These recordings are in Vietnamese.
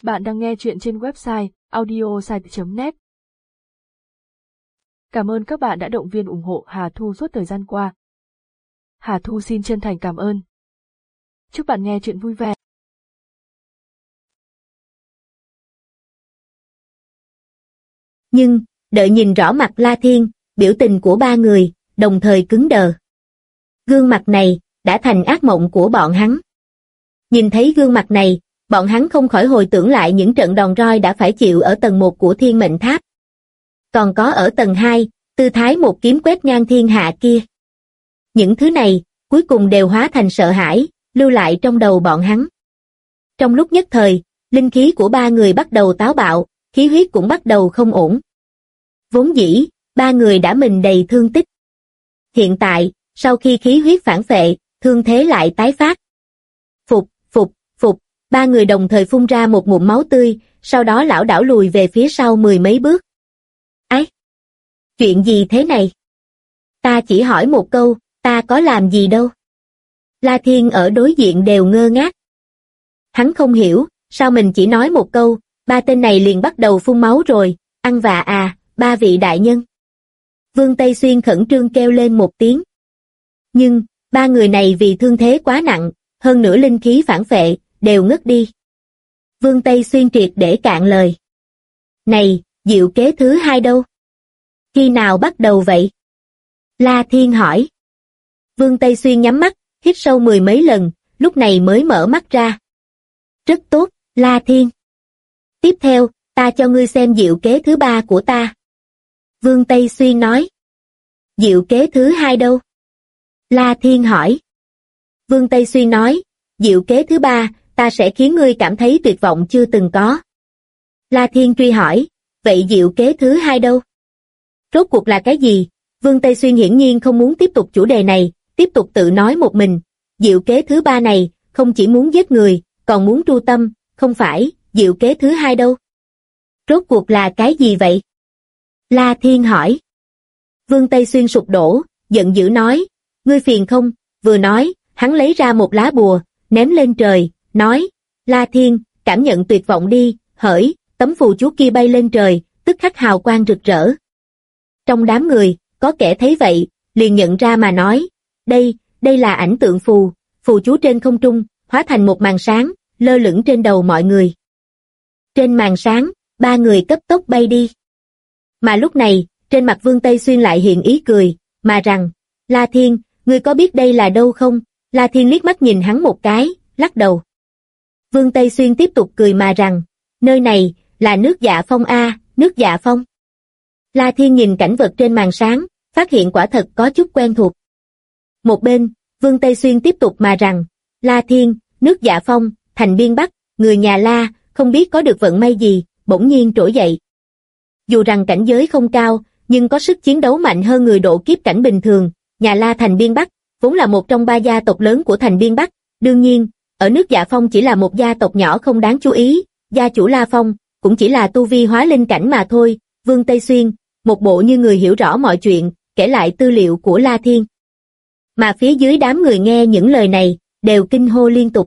Bạn đang nghe chuyện trên website audiosite.net. Cảm ơn các bạn đã động viên ủng hộ Hà Thu suốt thời gian qua. Hà Thu xin chân thành cảm ơn. Chúc bạn nghe chuyện vui vẻ. Nhưng, đợi nhìn rõ mặt La Thiên, biểu tình của ba người, đồng thời cứng đờ. Gương mặt này, đã thành ác mộng của bọn hắn. Nhìn thấy gương mặt này, bọn hắn không khỏi hồi tưởng lại những trận đòn roi đã phải chịu ở tầng 1 của Thiên Mệnh Tháp. Còn có ở tầng 2, tư thái một kiếm quét ngang thiên hạ kia. Những thứ này, cuối cùng đều hóa thành sợ hãi, lưu lại trong đầu bọn hắn. Trong lúc nhất thời, linh khí của ba người bắt đầu táo bạo, khí huyết cũng bắt đầu không ổn. Vốn dĩ, ba người đã mình đầy thương tích. Hiện tại, sau khi khí huyết phản phệ, thương thế lại tái phát. Phục, phục, phục, ba người đồng thời phun ra một ngụm máu tươi, sau đó lảo đảo lùi về phía sau mười mấy bước. Ái! Chuyện gì thế này? Ta chỉ hỏi một câu, ta có làm gì đâu? La Thiên ở đối diện đều ngơ ngác. Hắn không hiểu, sao mình chỉ nói một câu, ba tên này liền bắt đầu phun máu rồi, ăn vạ à, ba vị đại nhân. Vương Tây Xuyên khẩn trương kêu lên một tiếng. Nhưng, ba người này vì thương thế quá nặng, hơn nữa linh khí phản phệ, đều ngất đi. Vương Tây Xuyên triệt để cạn lời. Này, diệu kế thứ hai đâu? Khi nào bắt đầu vậy? La Thiên hỏi. Vương Tây Xuyên nhắm mắt, hít sâu mười mấy lần, lúc này mới mở mắt ra. Rất tốt, La Thiên. Tiếp theo, ta cho ngươi xem diệu kế thứ ba của ta. Vương Tây Xuyên nói. Diệu kế thứ hai đâu? La Thiên hỏi. Vương Tây Xuyên nói, diệu kế thứ ba, ta sẽ khiến ngươi cảm thấy tuyệt vọng chưa từng có. La Thiên truy hỏi, vậy diệu kế thứ hai đâu? Rốt cuộc là cái gì? Vương Tây Xuyên hiển nhiên không muốn tiếp tục chủ đề này, tiếp tục tự nói một mình. Diệu kế thứ ba này, không chỉ muốn giết người, còn muốn tru tâm, không phải, diệu kế thứ hai đâu? Rốt cuộc là cái gì vậy? La Thiên hỏi. Vương Tây Xuyên sụp đổ, giận dữ nói, ngươi phiền không? Vừa nói, hắn lấy ra một lá bùa, ném lên trời, nói, La Thiên, cảm nhận tuyệt vọng đi, hỡi, tấm phù chú kia bay lên trời, tức khắc hào quang rực rỡ. Trong đám người, có kẻ thấy vậy, liền nhận ra mà nói, đây là ảnh tượng phù, phù chú trên không trung, hóa thành một màn sáng, lơ lửng trên đầu mọi người. Trên màn sáng, ba người cấp tốc bay đi. Mà lúc này, trên mặt Vương Tây Xuyên lại hiện ý cười, mà rằng, La Thiên, ngươi có biết đây là đâu không? La Thiên liếc mắt nhìn hắn một cái, lắc đầu. Vương Tây Xuyên tiếp tục cười mà rằng, nơi này, là nước Dạ Phong a, nước Dạ Phong. La Thiên nhìn cảnh vật trên màn sáng, phát hiện quả thật có chút quen thuộc. Một bên, Vương Tây Xuyên tiếp tục mà rằng, La Thiên, nước Dạ Phong, thành biên Bắc, người nhà La, không biết có được vận may gì, bỗng nhiên trỗi dậy. Dù rằng cảnh giới không cao, nhưng có sức chiến đấu mạnh hơn người độ kiếp cảnh bình thường, nhà La thành biên Bắc, vốn là một trong ba gia tộc lớn của thành biên Bắc, đương nhiên, ở nước Dạ Phong chỉ là một gia tộc nhỏ không đáng chú ý, gia chủ La Phong, cũng chỉ là tu vi hóa linh cảnh mà thôi. Vương Tây Xuyên, một bộ như người hiểu rõ mọi chuyện, kể lại tư liệu của La Thiên. Mà phía dưới đám người nghe những lời này, đều kinh hô liên tục.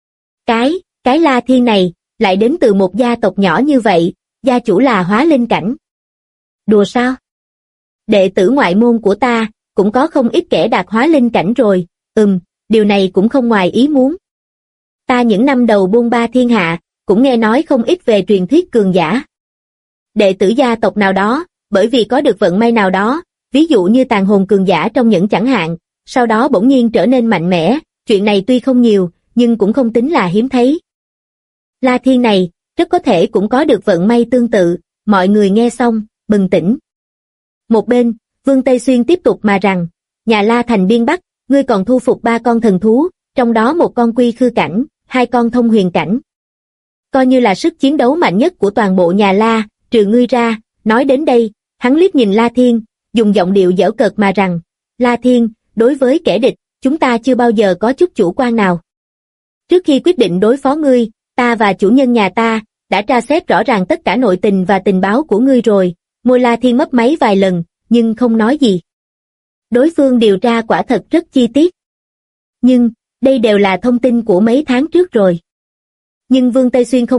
Cái La Thiên này, lại đến từ một gia tộc nhỏ như vậy, gia chủ là hóa linh cảnh. Đùa sao? Đệ tử ngoại môn của ta, cũng có không ít kẻ đạt hóa linh cảnh rồi, điều này cũng không ngoài ý muốn. Ta những năm đầu bôn ba thiên hạ, cũng nghe nói không ít về truyền thuyết cường giả. Đệ tử gia tộc nào đó, bởi vì có được vận may nào đó, ví dụ như tàn hồn cường giả trong Nhẫn chẳng hạn, sau đó bỗng nhiên trở nên mạnh mẽ, chuyện này tuy không nhiều, nhưng cũng không tính là hiếm thấy. La Thiên này, rất có thể cũng có được vận may tương tự, mọi người nghe xong, bừng tỉnh. Một bên, Vương Tây Xuyên tiếp tục mà rằng, nhà La thành biên Bắc, ngươi còn thu phục 3 con thần thú, trong đó một con quy khư cảnh, 2 con thông huyền cảnh. Coi như là sức chiến đấu mạnh nhất của toàn bộ nhà La, trừ ngươi ra. Nói đến đây, hắn liếc nhìn La Thiên, dùng giọng điệu giễu cợt mà rằng, La Thiên, đối với kẻ địch, chúng ta chưa bao giờ có chút chủ quan nào. Trước khi quyết định đối phó ngươi, ta và chủ nhân nhà ta, đã tra xét rõ ràng tất cả nội tình và tình báo của ngươi rồi. Môi La Thiên mấp máy vài lần, nhưng không nói gì. Đối phương điều tra quả thật rất chi tiết. Nhưng, đây đều là thông tin của mấy tháng trước rồi. Nhưng Vương Tây Xuyên không biết,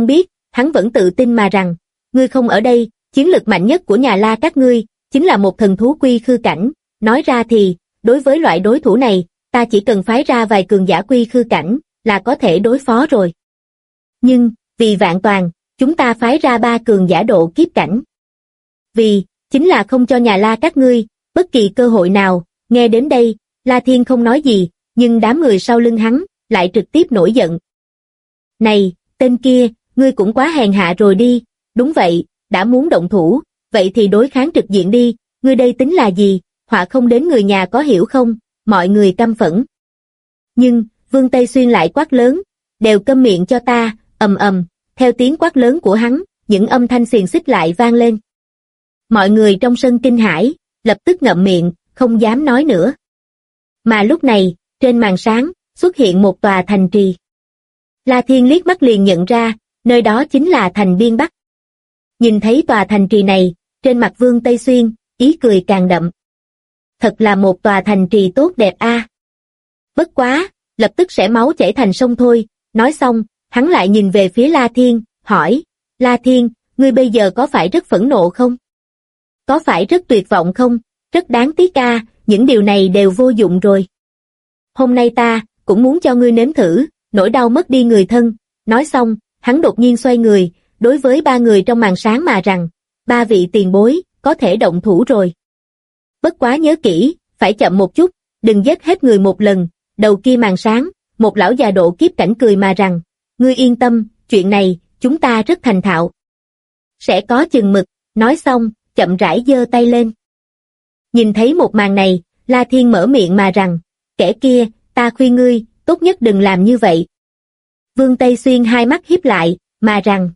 hắn vẫn tự tin mà rằng, ngươi không ở đây, chiến lực mạnh nhất của nhà La các ngươi, chính là một thần thú quy khư cảnh, nói ra thì, đối với loại đối thủ này, ta chỉ cần phái ra vài cường giả quy khư cảnh, là có thể đối phó rồi. Nhưng, vì vạn toàn, chúng ta phái ra 3 cường giả độ kiếp cảnh. Vì, chính là không cho nhà La các ngươi, bất kỳ cơ hội nào, nghe đến đây, La Thiên không nói gì, nhưng đám người sau lưng hắn, lại trực tiếp nổi giận. Này, tên kia, ngươi cũng quá hèn hạ rồi đi, đúng vậy, đã muốn động thủ, vậy thì đối kháng trực diện đi, ngươi đây tính là gì, họa không đến người nhà có hiểu không, mọi người căm phẫn. Nhưng, Vương Tây Xuyên lại quát lớn, đều câm miệng cho ta, ầm ầm, theo tiếng quát lớn của hắn, những âm thanh xiềng xích lại vang lên. Mọi người trong sân kinh hãi, lập tức ngậm miệng, không dám nói nữa. Mà lúc này, trên màn sáng, xuất hiện một tòa thành trì. La Thiên liếc mắt liền nhận ra, nơi đó chính là thành Biên Bắc. Nhìn thấy tòa thành trì này, trên mặt Vương Tây Xuyên, ý cười càng đậm. Thật là một tòa thành trì tốt đẹp a. Bất quá, lập tức sẽ máu chảy thành sông thôi, nói xong, hắn lại nhìn về phía La Thiên, hỏi, La Thiên, ngươi bây giờ có phải rất phẫn nộ không? Có phải rất tuyệt vọng không? Rất đáng tiếc a, những điều này đều vô dụng rồi. Hôm nay ta, cũng muốn cho ngươi nếm thử, nỗi đau mất đi người thân. Nói xong, hắn đột nhiên xoay người, đối với 3 người trong màn sáng mà rằng, 3 vị tiền bối, có thể động thủ rồi. Bất quá nhớ kỹ, phải chậm một chút, đừng giết hết người một lần. Đầu kia màn sáng, một lão già độ kiếp cảnh cười mà rằng, ngươi yên tâm, chuyện này, chúng ta rất thành thạo. Sẽ có chừng mực, nói xong, chậm rãi giơ tay lên. Nhìn thấy một màn này, La Thiên mở miệng mà rằng, kẻ kia, ta khuyên ngươi, tốt nhất đừng làm như vậy. Vương Tây Xuyên hai mắt híp lại, mà rằng,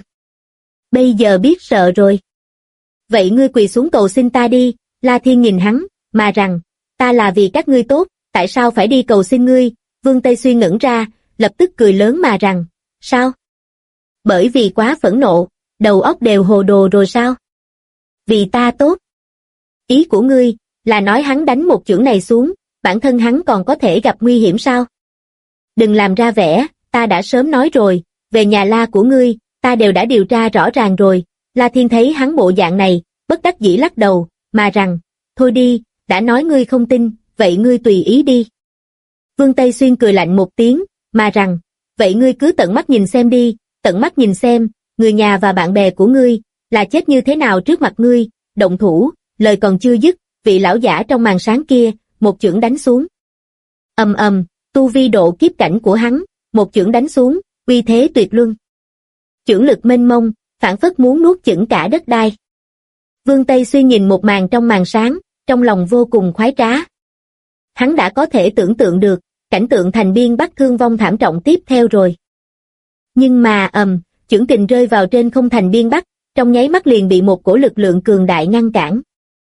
bây giờ biết sợ rồi. Vậy ngươi quỳ xuống cầu xin ta đi, La Thiên nhìn hắn, mà rằng, ta là vì các ngươi tốt, tại sao phải đi cầu xin ngươi? Vương Tây Xuyên ngẩn ra, lập tức cười lớn mà rằng, sao? Bởi vì quá phẫn nộ, đầu óc đều hồ đồ rồi sao? Vì ta tốt. Ý của ngươi, là nói hắn đánh một chưởng này xuống, bản thân hắn còn có thể gặp nguy hiểm sao? Đừng làm ra vẻ, ta đã sớm nói rồi, về nhà La của ngươi, ta đều đã điều tra rõ ràng rồi. La Thiên thấy hắn bộ dạng này, bất đắc dĩ lắc đầu, mà rằng, thôi đi, đã nói ngươi không tin, vậy ngươi tùy ý đi. Vương Tây Xuyên cười lạnh một tiếng, mà rằng, vậy ngươi cứ tận mắt nhìn xem đi, tận mắt nhìn xem, người nhà và bạn bè của ngươi, là chết như thế nào trước mặt ngươi, động thủ, lời còn chưa dứt, vị lão giả trong màn sáng kia, một chưởng đánh xuống. Ầm ầm, tu vi độ kiếp cảnh của hắn, một chưởng đánh xuống, uy thế tuyệt luân. Chưởng lực mênh mông, phảng phất muốn nuốt chửng cả đất đai. Vương Tây Xuyên nhìn một màn trong màn sáng, trong lòng vô cùng khoái trá. Hắn đã có thể tưởng tượng được, cảnh tượng thành Biên Bắc thương vong thảm trọng tiếp theo rồi. Nhưng mà chưởng kình rơi vào trên không thành Biên Bắc, trong nháy mắt liền bị một cổ lực lượng cường đại ngăn cản.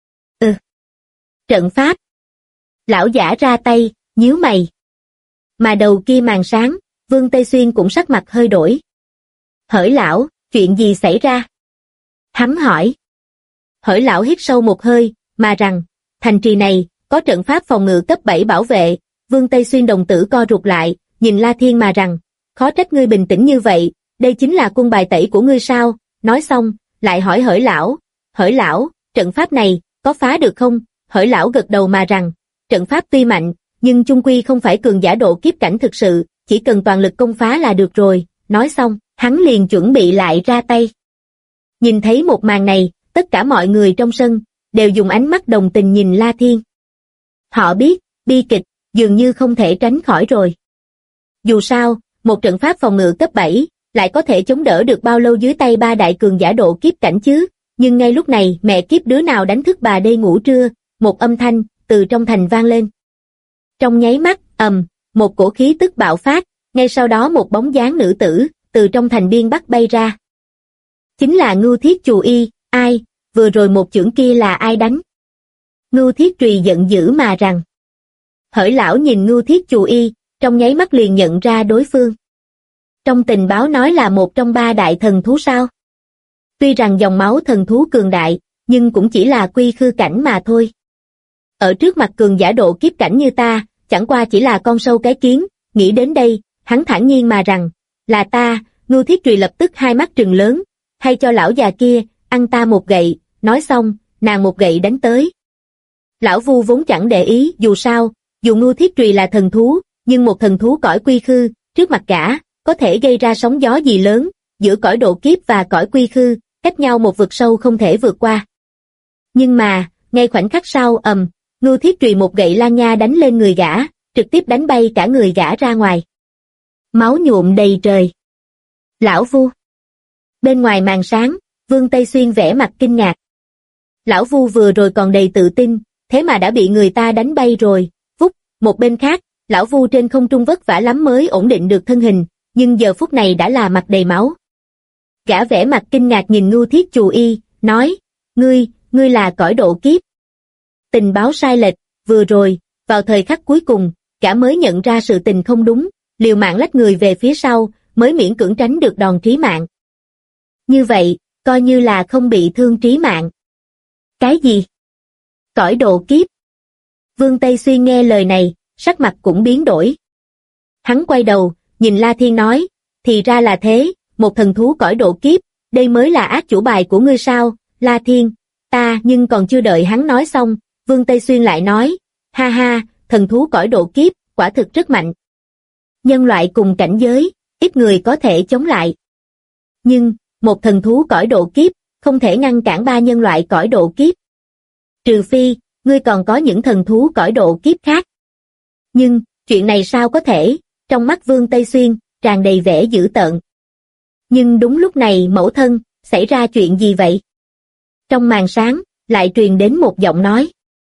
Trận pháp. Lão giả ra tay, nhíu mày. Mà đầu kia màn sáng, Vương Tây Xuyên cũng sắc mặt hơi đổi. Hỡi lão, chuyện gì xảy ra? Hắn hỏi. Hỡi lão hít sâu một hơi, mà rằng, thành trì này, có trận pháp phòng ngự cấp 7 bảo vệ. Vương Tây Xuyên đồng tử co rụt lại, nhìn La Thiên mà rằng, khó trách ngươi bình tĩnh như vậy, đây chính là quân bài tẩy của ngươi sao? Nói xong, lại hỏi hỡi lão, trận pháp này, có phá được không? Hỡi lão gật đầu mà rằng, trận pháp tuy mạnh, nhưng chung quy không phải cường giả độ kiếp cảnh thực sự, chỉ cần toàn lực công phá là được rồi. Nói xong, hắn liền chuẩn bị lại ra tay. Nhìn thấy một màn này, tất cả mọi người trong sân, đều dùng ánh mắt đồng tình nhìn La Thiên. Họ biết, bi kịch, dường như không thể tránh khỏi rồi. Dù sao, một trận pháp phòng ngự cấp 7, lại có thể chống đỡ được bao lâu dưới tay 3 đại cường giả độ kiếp cảnh chứ? Nhưng ngay lúc này, mẹ kiếp đứa nào đánh thức bà đây ngủ trưa, một âm thanh, từ trong thành vang lên. Trong nháy mắt, một cổ khí tức bạo phát, ngay sau đó một bóng dáng nữ tử, từ trong thành Biên Bắc bay ra. Chính là Ngưu Thiết Chù Y, ai, vừa rồi một chưởng kia là ai đánh? Ngưu Thiết Trùy giận dữ mà rằng. Hỡi lão nhìn Ngưu Thiết Chù Y, trong nháy mắt liền nhận ra đối phương. Trong tình báo nói là một trong 3 đại thần thú sao? Tuy rằng dòng máu thần thú cường đại, nhưng cũng chỉ là quy khư cảnh mà thôi. Ở trước mặt cường giả độ kiếp cảnh như ta, chẳng qua chỉ là con sâu cái kiến, nghĩ đến đây, hắn thản nhiên mà rằng, là ta, Ngưu Thiết Trùy lập tức hai mắt trừng lớn, hay cho lão già kia, ăn ta một gậy, nói xong, nàng một gậy đánh tới. Lão Vu vốn chẳng để ý, dù sao, dù Ngưu Thiết Trùy là thần thú, nhưng một thần thú cõi quy khư, trước mặt gã, có thể gây ra sóng gió gì lớn, giữa cõi độ kiếp và cõi quy khư, cách nhau một vực sâu không thể vượt qua. Nhưng mà, ngay khoảnh khắc sau, Ngưu Thiết Trùy một gậy lan nha đánh lên người gã, trực tiếp đánh bay cả người gã ra ngoài. Máu nhuộm đầy trời. Lão Vu. Bên ngoài màn sáng, Vương Tây Xuyên vẻ mặt kinh ngạc. Lão Vu vừa rồi còn đầy tự tin, thế mà đã bị người ta đánh bay rồi. Vút, một bên khác, lão Vu trên không trung vất vả lắm mới ổn định được thân hình, nhưng giờ phút này đã là mặt đầy máu. Gã vẻ mặt kinh ngạc nhìn Ngưu Thiết Chù Y, nói, ngươi là cõi độ kiếp. Tình báo sai lệch, vừa rồi, vào thời khắc cuối cùng, gã mới nhận ra sự tình không đúng, liều mạng lách người về phía sau, mới miễn cưỡng tránh được đòn trí mạng. Như vậy, coi như là không bị thương trí mạng. Cái gì? Cõi độ kiếp. Vương Tây Xuyên nghe lời này, sắc mặt cũng biến đổi. Hắn quay đầu, nhìn La Thiên nói, thì ra là thế, một thần thú cõi độ kiếp, đây mới là ác chủ bài của ngươi sao, La Thiên, ta, nhưng còn chưa đợi hắn nói xong, Vương Tây Xuyên lại nói, ha ha, thần thú cõi độ kiếp, quả thực rất mạnh. Nhân loại cùng cảnh giới, ít người có thể chống lại. Nhưng, một thần thú cõi độ kiếp, không thể ngăn cản ba nhân loại cõi độ kiếp. Trừ phi, ngươi còn có những thần thú cõi độ kiếp khác. Nhưng, chuyện này sao có thể, trong mắt Vương Tây Xuyên, tràn đầy vẻ dữ tợn. Nhưng đúng lúc này mẫu thân, xảy ra chuyện gì vậy? Trong màn sáng, lại truyền đến một giọng nói.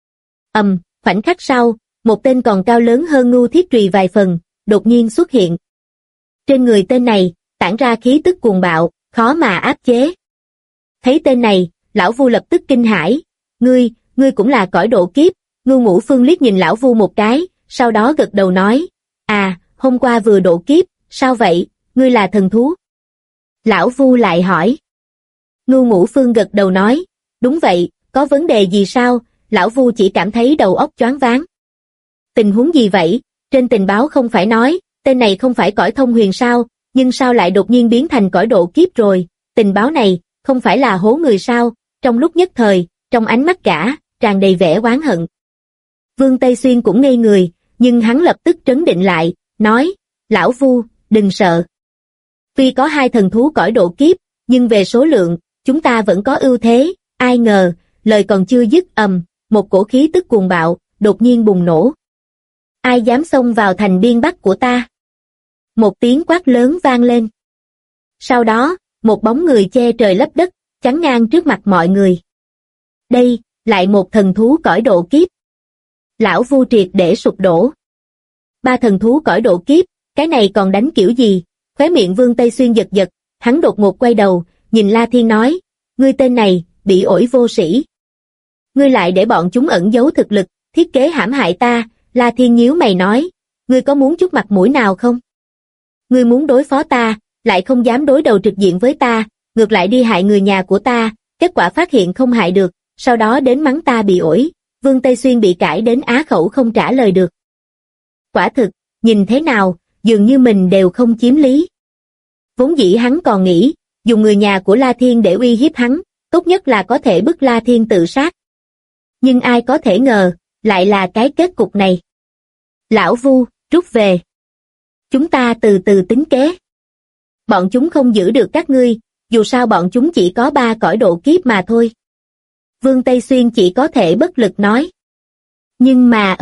Khoảnh khắc sau, một tên còn cao lớn hơn Ngưu Thiết Trùy vài phần, đột nhiên xuất hiện. Trên người tên này, tản ra khí tức cuồng bạo, khó mà áp chế. Thấy tên này, lão Vu lập tức kinh hãi. Ngươi cũng là cõi độ kiếp. Ngưu Ngũ Phương liếc nhìn lão Vu một cái, sau đó gật đầu nói, hôm qua vừa độ kiếp, sao vậy, ngươi là thần thú? Lão Vu lại hỏi. Ngưu Ngũ Phương gật đầu nói, đúng vậy, có vấn đề gì sao? Lão Vu chỉ cảm thấy đầu óc choáng váng. Tình huống gì vậy? Trên tình báo không phải nói, tên này không phải cõi thông huyền sao, nhưng sao lại đột nhiên biến thành cõi độ kiếp rồi? Tình báo này, không phải là hố người sao? Trong lúc nhất thời, trong ánh mắt gã, tràn đầy vẻ oán hận. Vương Tây Xuyên cũng ngây người, nhưng hắn lập tức trấn định lại, nói, lão Vu, đừng sợ. Tuy có hai thần thú cõi độ kiếp, nhưng về số lượng, chúng ta vẫn có ưu thế. Ai ngờ, lời còn chưa dứt, một cổ khí tức cuồng bạo, đột nhiên bùng nổ. Ai dám xông vào thành biên bắc của ta? Một tiếng quát lớn vang lên. Sau đó, một bóng người che trời lấp đất, chắn ngang trước mặt mọi người. Đây, lại một thần thú cõi độ kiếp. Lão Vu triệt để sụp đổ. Ba thần thú cõi độ kiếp, cái này còn đánh kiểu gì? Khóe miệng Vương Tây Xuyên giật giật, hắn đột ngột quay đầu, nhìn La Thiên nói, ngươi tên này, bị ổi vô sĩ. Ngươi lại để bọn chúng ẩn giấu thực lực, thiết kế hãm hại ta. La Thiên nhíu mày nói, ngươi có muốn chút mặt mũi nào không? Ngươi muốn đối phó ta, lại không dám đối đầu trực diện với ta, ngược lại đi hại người nhà của ta, kết quả phát hiện không hại được, sau đó đến mắng ta bị ổi. Vương Tây Xuyên bị cãi đến á khẩu không trả lời được. Quả thực, nhìn thế nào, dường như mình đều không chiếm lý. Vốn dĩ hắn còn nghĩ, dùng người nhà của La Thiên để uy hiếp hắn, tốt nhất là có thể bức La Thiên tự sát. Nhưng ai có thể ngờ, lại là cái kết cục này. Lão Vu, rút về. Chúng ta từ từ tính kế. Bọn chúng không giữ được các ngươi, dù sao bọn chúng chỉ có 3 cõi độ kiếp mà thôi. Vương Tây Xuyên chỉ có thể bất lực nói. Nhưng mà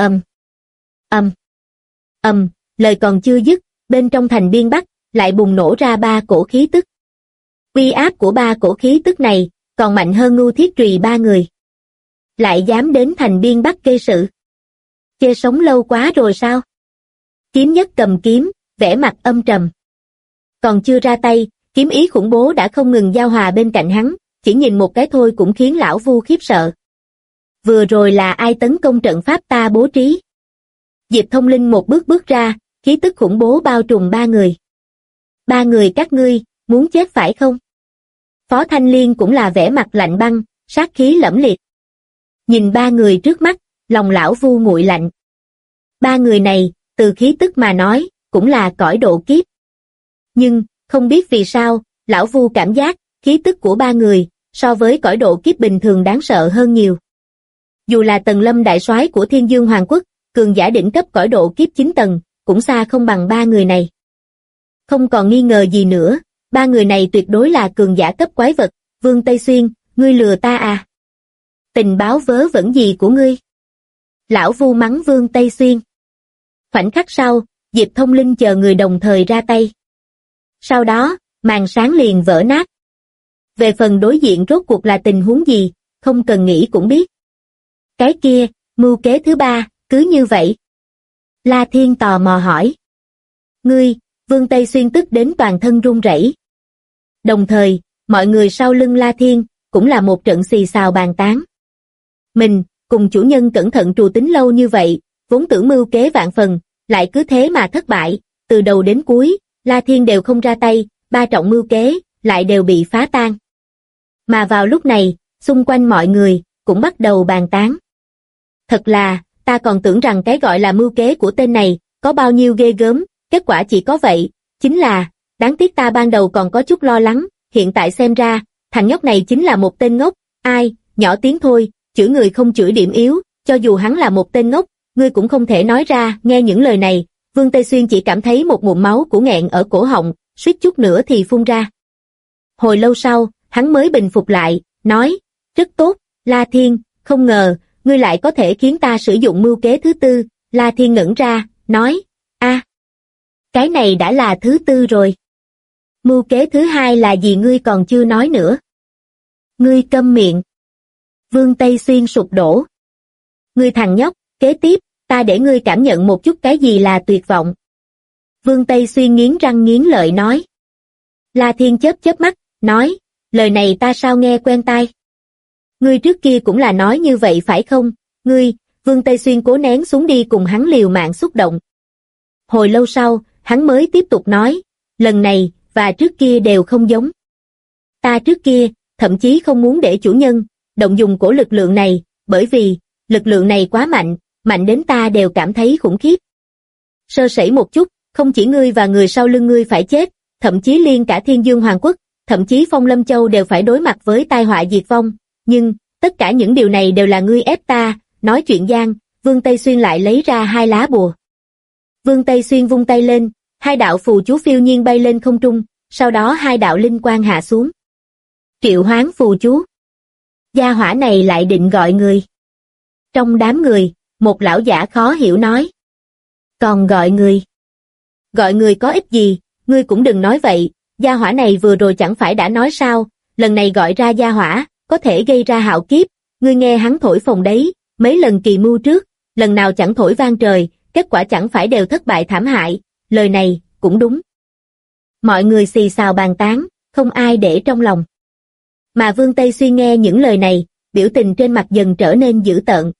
lời còn chưa dứt, bên trong thành biên bắc, lại bùng nổ ra 3 cổ khí tức. Uy áp của 3 cổ khí tức này, còn mạnh hơn Ngưu Thiết Trùy 3 người. Lại dám đến thành biên bắc gây sự. Chê sống lâu quá rồi sao? Kiếm Nhất cầm kiếm, vẻ mặt âm trầm. Còn chưa ra tay, kiếm ý khủng bố đã không ngừng giao hòa bên cạnh hắn, chỉ nhìn một cái thôi cũng khiến lão Vu khiếp sợ. Vừa rồi là ai tấn công trận pháp ta bố trí? Diệp Thông Linh một bước ra, khí tức khủng bố bao trùm 3 người. 3 người các ngươi, muốn chết phải không? Phó Thanh Liên cũng là vẻ mặt lạnh băng, sát khí lẫm liệt. Nhìn 3 người trước mắt, lòng lão Vu nguội lạnh. 3 người này, từ khí tức mà nói, cũng là cõi độ kiếp. Nhưng, không biết vì sao, lão Vu cảm giác, khí tức của ba người, so với cõi độ kiếp bình thường đáng sợ hơn nhiều. Dù là Tần Lâm đại soái của Thiên Dương Hoàng quốc, cường giả đỉnh cấp cõi độ kiếp 9 tầng, cũng xa không bằng ba người này. Không còn nghi ngờ gì nữa, ba người này tuyệt đối là cường giả cấp quái vật. Vương Tây Xuyên, ngươi lừa ta à? Tình báo vớ vẩn gì của ngươi? Lão Vu mắng Vương Tây Xuyên. Khoảnh khắc sau, Diệp Thông Linh chờ người đồng thời ra tay. Sau đó, màn sáng liền vỡ nát. Về phần đối diện rốt cuộc là tình huống gì, không cần nghĩ cũng biết. Cái kia, mưu kế thứ ba, cứ như vậy. La Thiên tò mò hỏi. Ngươi, Vương Tây Xuyên tức đến toàn thân run rẩy. Đồng thời, mọi người sau lưng La Thiên, cũng là một trận xì xào bàn tán. Mình, cùng chủ nhân cẩn thận trù tính lâu như vậy, vốn tưởng mưu kế vạn phần, lại cứ thế mà thất bại, từ đầu đến cuối, La Thiên đều không ra tay, ba trọng mưu kế, lại đều bị phá tan. Mà vào lúc này, xung quanh mọi người, cũng bắt đầu bàn tán. Thật là, ta còn tưởng rằng cái gọi là mưu kế của tên này, có bao nhiêu ghê gớm, kết quả chỉ có vậy, chính là, đáng tiếc ta ban đầu còn có chút lo lắng, hiện tại xem ra, thằng nhóc này chính là một tên ngốc, ai, nhỏ tiếng thôi, chửi người không chửi điểm yếu, cho dù hắn là một tên ngốc, ngươi cũng không thể nói ra. Nghe những lời này, Vương Tây Xuyên chỉ cảm thấy một ngụm máu của nghẹn ở cổ họng, suýt chút nữa thì phun ra. Hồi lâu sau, hắn mới bình phục lại, nói, rất tốt, La Thiên, không ngờ, ngươi lại có thể khiến ta sử dụng mưu kế thứ tư. La Thiên ngẩn ra, nói, cái này đã là thứ tư rồi. Mưu kế thứ hai là gì ngươi còn chưa nói nữa. Ngươi câm miệng. Vương Tây Xuyên sụp đổ. Ngươi thằng nhóc, kế tiếp, ta để ngươi cảm nhận một chút cái gì là tuyệt vọng. Vương Tây Xuyên nghiến răng nghiến lợi nói. La Thiên chớp chớp mắt, nói, lời này ta sao nghe quen tai. Ngươi trước kia cũng là nói như vậy phải không? Ngươi, Vương Tây Xuyên cố nén xuống đi cùng hắn liều mạng xúc động. Hồi lâu sau, hắn mới tiếp tục nói, lần này, và trước kia đều không giống. Ta trước kia, thậm chí không muốn để chủ nhân, động dùng cổ lực lượng này, bởi vì, lực lượng này quá mạnh, mạnh đến ta đều cảm thấy khủng khiếp. Sơ sẩy một chút, không chỉ ngươi và người sau lưng ngươi phải chết, thậm chí liên cả Thiên Dương Hoàng quốc, thậm chí Phong Lâm Châu đều phải đối mặt với tai họa diệt vong, nhưng, tất cả những điều này đều là ngươi ép ta. Nói chuyện gian, Vương Tây Xuyên lại lấy ra hai lá bùa. Vương Tây Xuyên vung tay lên, hai đạo phù chú phiêu nhiên bay lên không trung, sau đó hai đạo linh quang hạ xuống. Triệu hoán phù chú. Gia hỏa này lại định gọi người. Trong đám người, một lão giả khó hiểu nói. Còn gọi người? Gọi người có ích gì, ngươi cũng đừng nói vậy, gia hỏa này vừa rồi chẳng phải đã nói sao, lần này gọi ra gia hỏa, có thể gây ra hạo kiếp, ngươi nghe hắn thổi phồng đấy, mấy lần kỳ mưu trước, lần nào chẳng thổi vang trời, kết quả chẳng phải đều thất bại thảm hại, lời này, cũng đúng. Mọi người xì xào bàn tán, không ai để trong lòng. Mà Vương Tây Xuyên nghe những lời này, biểu tình trên mặt dần trở nên dữ tợn.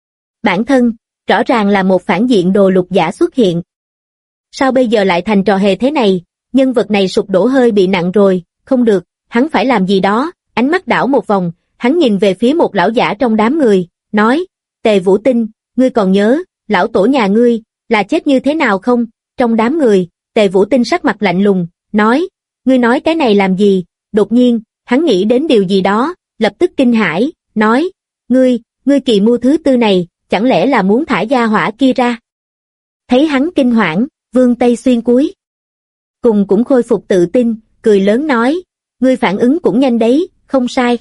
Bản thân, rõ ràng là một phản diện đồ lục giả xuất hiện. Sao bây giờ lại thành trò hề thế này, nhân vật này sụp đổ hơi bị nặng rồi, không được, hắn phải làm gì đó, ánh mắt đảo một vòng, hắn nhìn về phía một lão giả trong đám người, nói, Tề Vũ Tinh, ngươi còn nhớ, lão tổ nhà ngươi, là chết như thế nào không? Trong đám người, Tề Vũ Tinh sắc mặt lạnh lùng, nói, ngươi nói cái này làm gì? Đột nhiên, hắn nghĩ đến điều gì đó, lập tức kinh hãi, nói, ngươi kỳ mưu thứ tư này, chẳng lẽ là muốn thả gia hỏa kia ra? Thấy hắn kinh hoảng, Vương Tây Xuyên cúi. Cùng cũng khôi phục tự tin, cười lớn nói, ngươi phản ứng cũng nhanh đấy, không sai.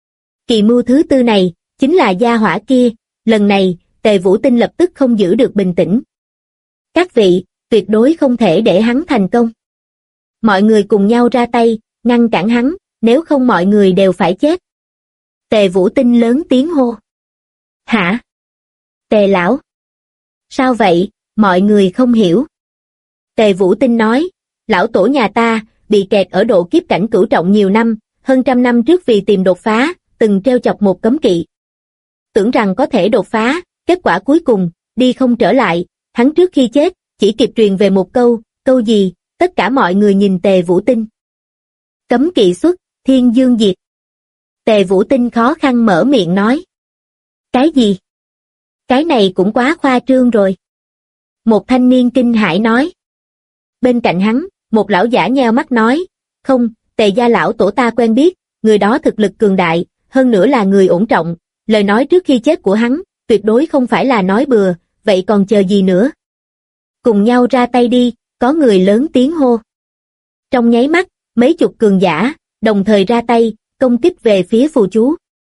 Kỳ mưu thứ tư này, chính là gia hỏa kia, lần này, Tề Vũ Tinh lập tức không giữ được bình tĩnh. Các vị, tuyệt đối không thể để hắn thành công. Mọi người cùng nhau ra tay, ngăn cản hắn, nếu không mọi người đều phải chết. Tề Vũ Tinh lớn tiếng hô. Hả? Tề lão? Sao vậy, mọi người không hiểu. Tề Vũ Tinh nói, lão tổ nhà ta, bị kẹt ở độ kiếp cảnh cửu trọng nhiều năm, hơn trăm năm trước vì tìm đột phá, từng treo chọc một cấm kỵ. Tưởng rằng có thể đột phá, kết quả cuối cùng, đi không trở lại, hắn trước khi chết, chỉ kịp truyền về một câu gì, tất cả mọi người nhìn Tề Vũ Tinh. Cấm kỵ xuất, thiên dương diệt. Tề Vũ Tinh khó khăn mở miệng nói. Cái gì? Cái này cũng quá khoa trương rồi. Một thanh niên kinh hãi nói. Bên cạnh hắn, một lão giả nheo mắt nói, không, Tề gia lão tổ ta quen biết, người đó thực lực cường đại, hơn nữa là người ổn trọng, lời nói trước khi chết của hắn, tuyệt đối không phải là nói bừa, vậy còn chờ gì nữa? Cùng nhau ra tay đi, có người lớn tiếng hô. Trong nháy mắt, mấy chục cường giả, đồng thời ra tay, công kích về phía phù chú.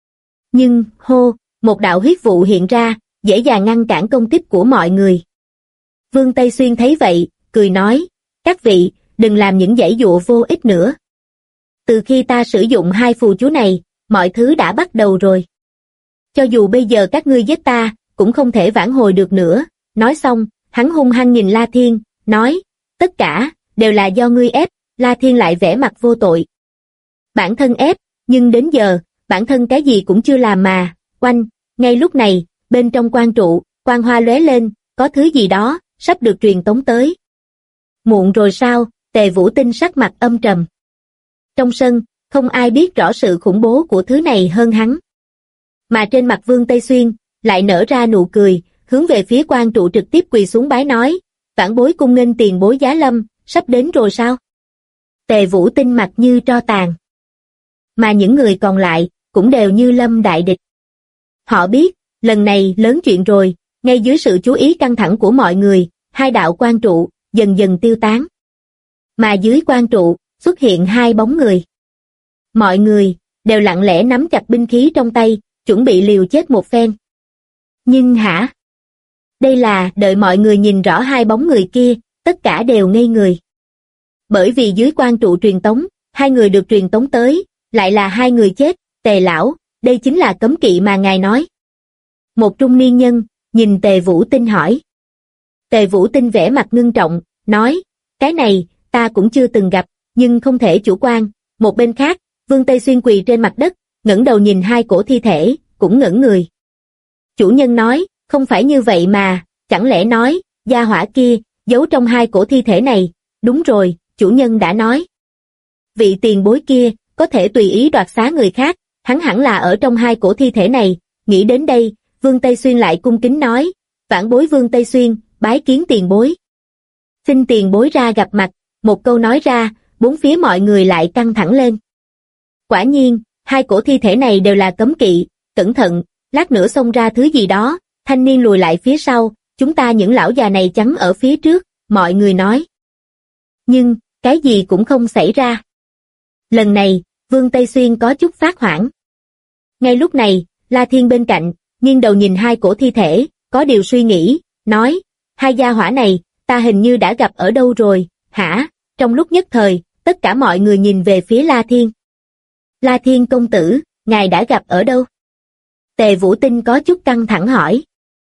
Nhưng, một đạo huyết vụ hiện ra, dễ dàng ngăn cản công kích của mọi người. Vương Tây Xuyên thấy vậy, cười nói, các vị, đừng làm những giãy dụa vô ích nữa. Từ khi ta sử dụng hai phù chú này, mọi thứ đã bắt đầu rồi. Cho dù bây giờ các ngươi giết ta, cũng không thể vãn hồi được nữa. Nói xong, hắn hung hăng nhìn La Thiên, nói, tất cả, đều là do ngươi ép. La Thiên lại vẻ mặt vô tội. Bản thân ép, nhưng đến giờ, bản thân cái gì cũng chưa làm mà. Oanh, ngay lúc này, bên trong quan trụ, quang hoa lóe lên, có thứ gì đó, sắp được truyền tống tới. Muộn rồi sao? Tề Vũ Tinh sắc mặt âm trầm. Trong sân, không ai biết rõ sự khủng bố của thứ này hơn hắn. Mà trên mặt Vương Tây Xuyên, lại nở ra nụ cười, hướng về phía quan trụ trực tiếp quỳ xuống bái nói, vãn bối cung nghênh tiền bối giá lâm, sắp đến rồi sao? Tề Vũ Tinh mặt như tro tàn. Mà những người còn lại, cũng đều như lâm đại địch. Họ biết, lần này lớn chuyện rồi, ngay dưới sự chú ý căng thẳng của mọi người, hai đạo quan trụ, dần dần tiêu tán. Mà dưới quan trụ, xuất hiện hai bóng người. Mọi người, đều lặng lẽ nắm chặt binh khí trong tay, chuẩn bị liều chết một phen. Nhưng hả? Đây là, đợi mọi người nhìn rõ hai bóng người kia, tất cả đều ngây người. Bởi vì dưới quan trụ truyền tống, hai người được truyền tống tới, lại là hai người chết, Tề lão, đây chính là cấm kỵ mà ngài nói. Một trung niên nhân, nhìn Tề Vũ Tinh hỏi. Tề Vũ Tinh vẻ mặt ngưng trọng, nói, cái này, ta cũng chưa từng gặp, nhưng không thể chủ quan. Một bên khác, Vương Tây Xuyên quỳ trên mặt đất, ngẩng đầu nhìn hai cổ thi thể, cũng ngẩn người. Chủ nhân nói, không phải như vậy mà, chẳng lẽ nói, gia hỏa kia, giấu trong hai cổ thi thể này, đúng rồi, chủ nhân đã nói. Vị tiền bối kia, có thể tùy ý đoạt xá người khác, hắn hẳn là ở trong hai cổ thi thể này, nghĩ đến đây, Vương Tây Xuyên lại cung kính nói, vãn bối Vương Tây Xuyên, bái kiến tiền bối. Xin tiền bối ra gặp mặt, một câu nói ra, bốn phía mọi người lại căng thẳng lên. Quả nhiên, hai cổ thi thể này đều là cấm kỵ, cẩn thận, lát nữa xông ra thứ gì đó, thanh niên lùi lại phía sau, chúng ta những lão già này chắn ở phía trước, mọi người nói. Nhưng, cái gì cũng không xảy ra. Lần này, Vương Tây Xuyên có chút phát hoảng. Ngay lúc này, La Thiên bên cạnh, nghiêng đầu nhìn hai cổ thi thể, có điều suy nghĩ, nói, hai gia hỏa này, ta hình như đã gặp ở đâu rồi, hả? Trong lúc nhất thời, tất cả mọi người nhìn về phía La Thiên. La Thiên công tử, ngài đã gặp ở đâu? Tề Vũ Tinh có chút căng thẳng hỏi.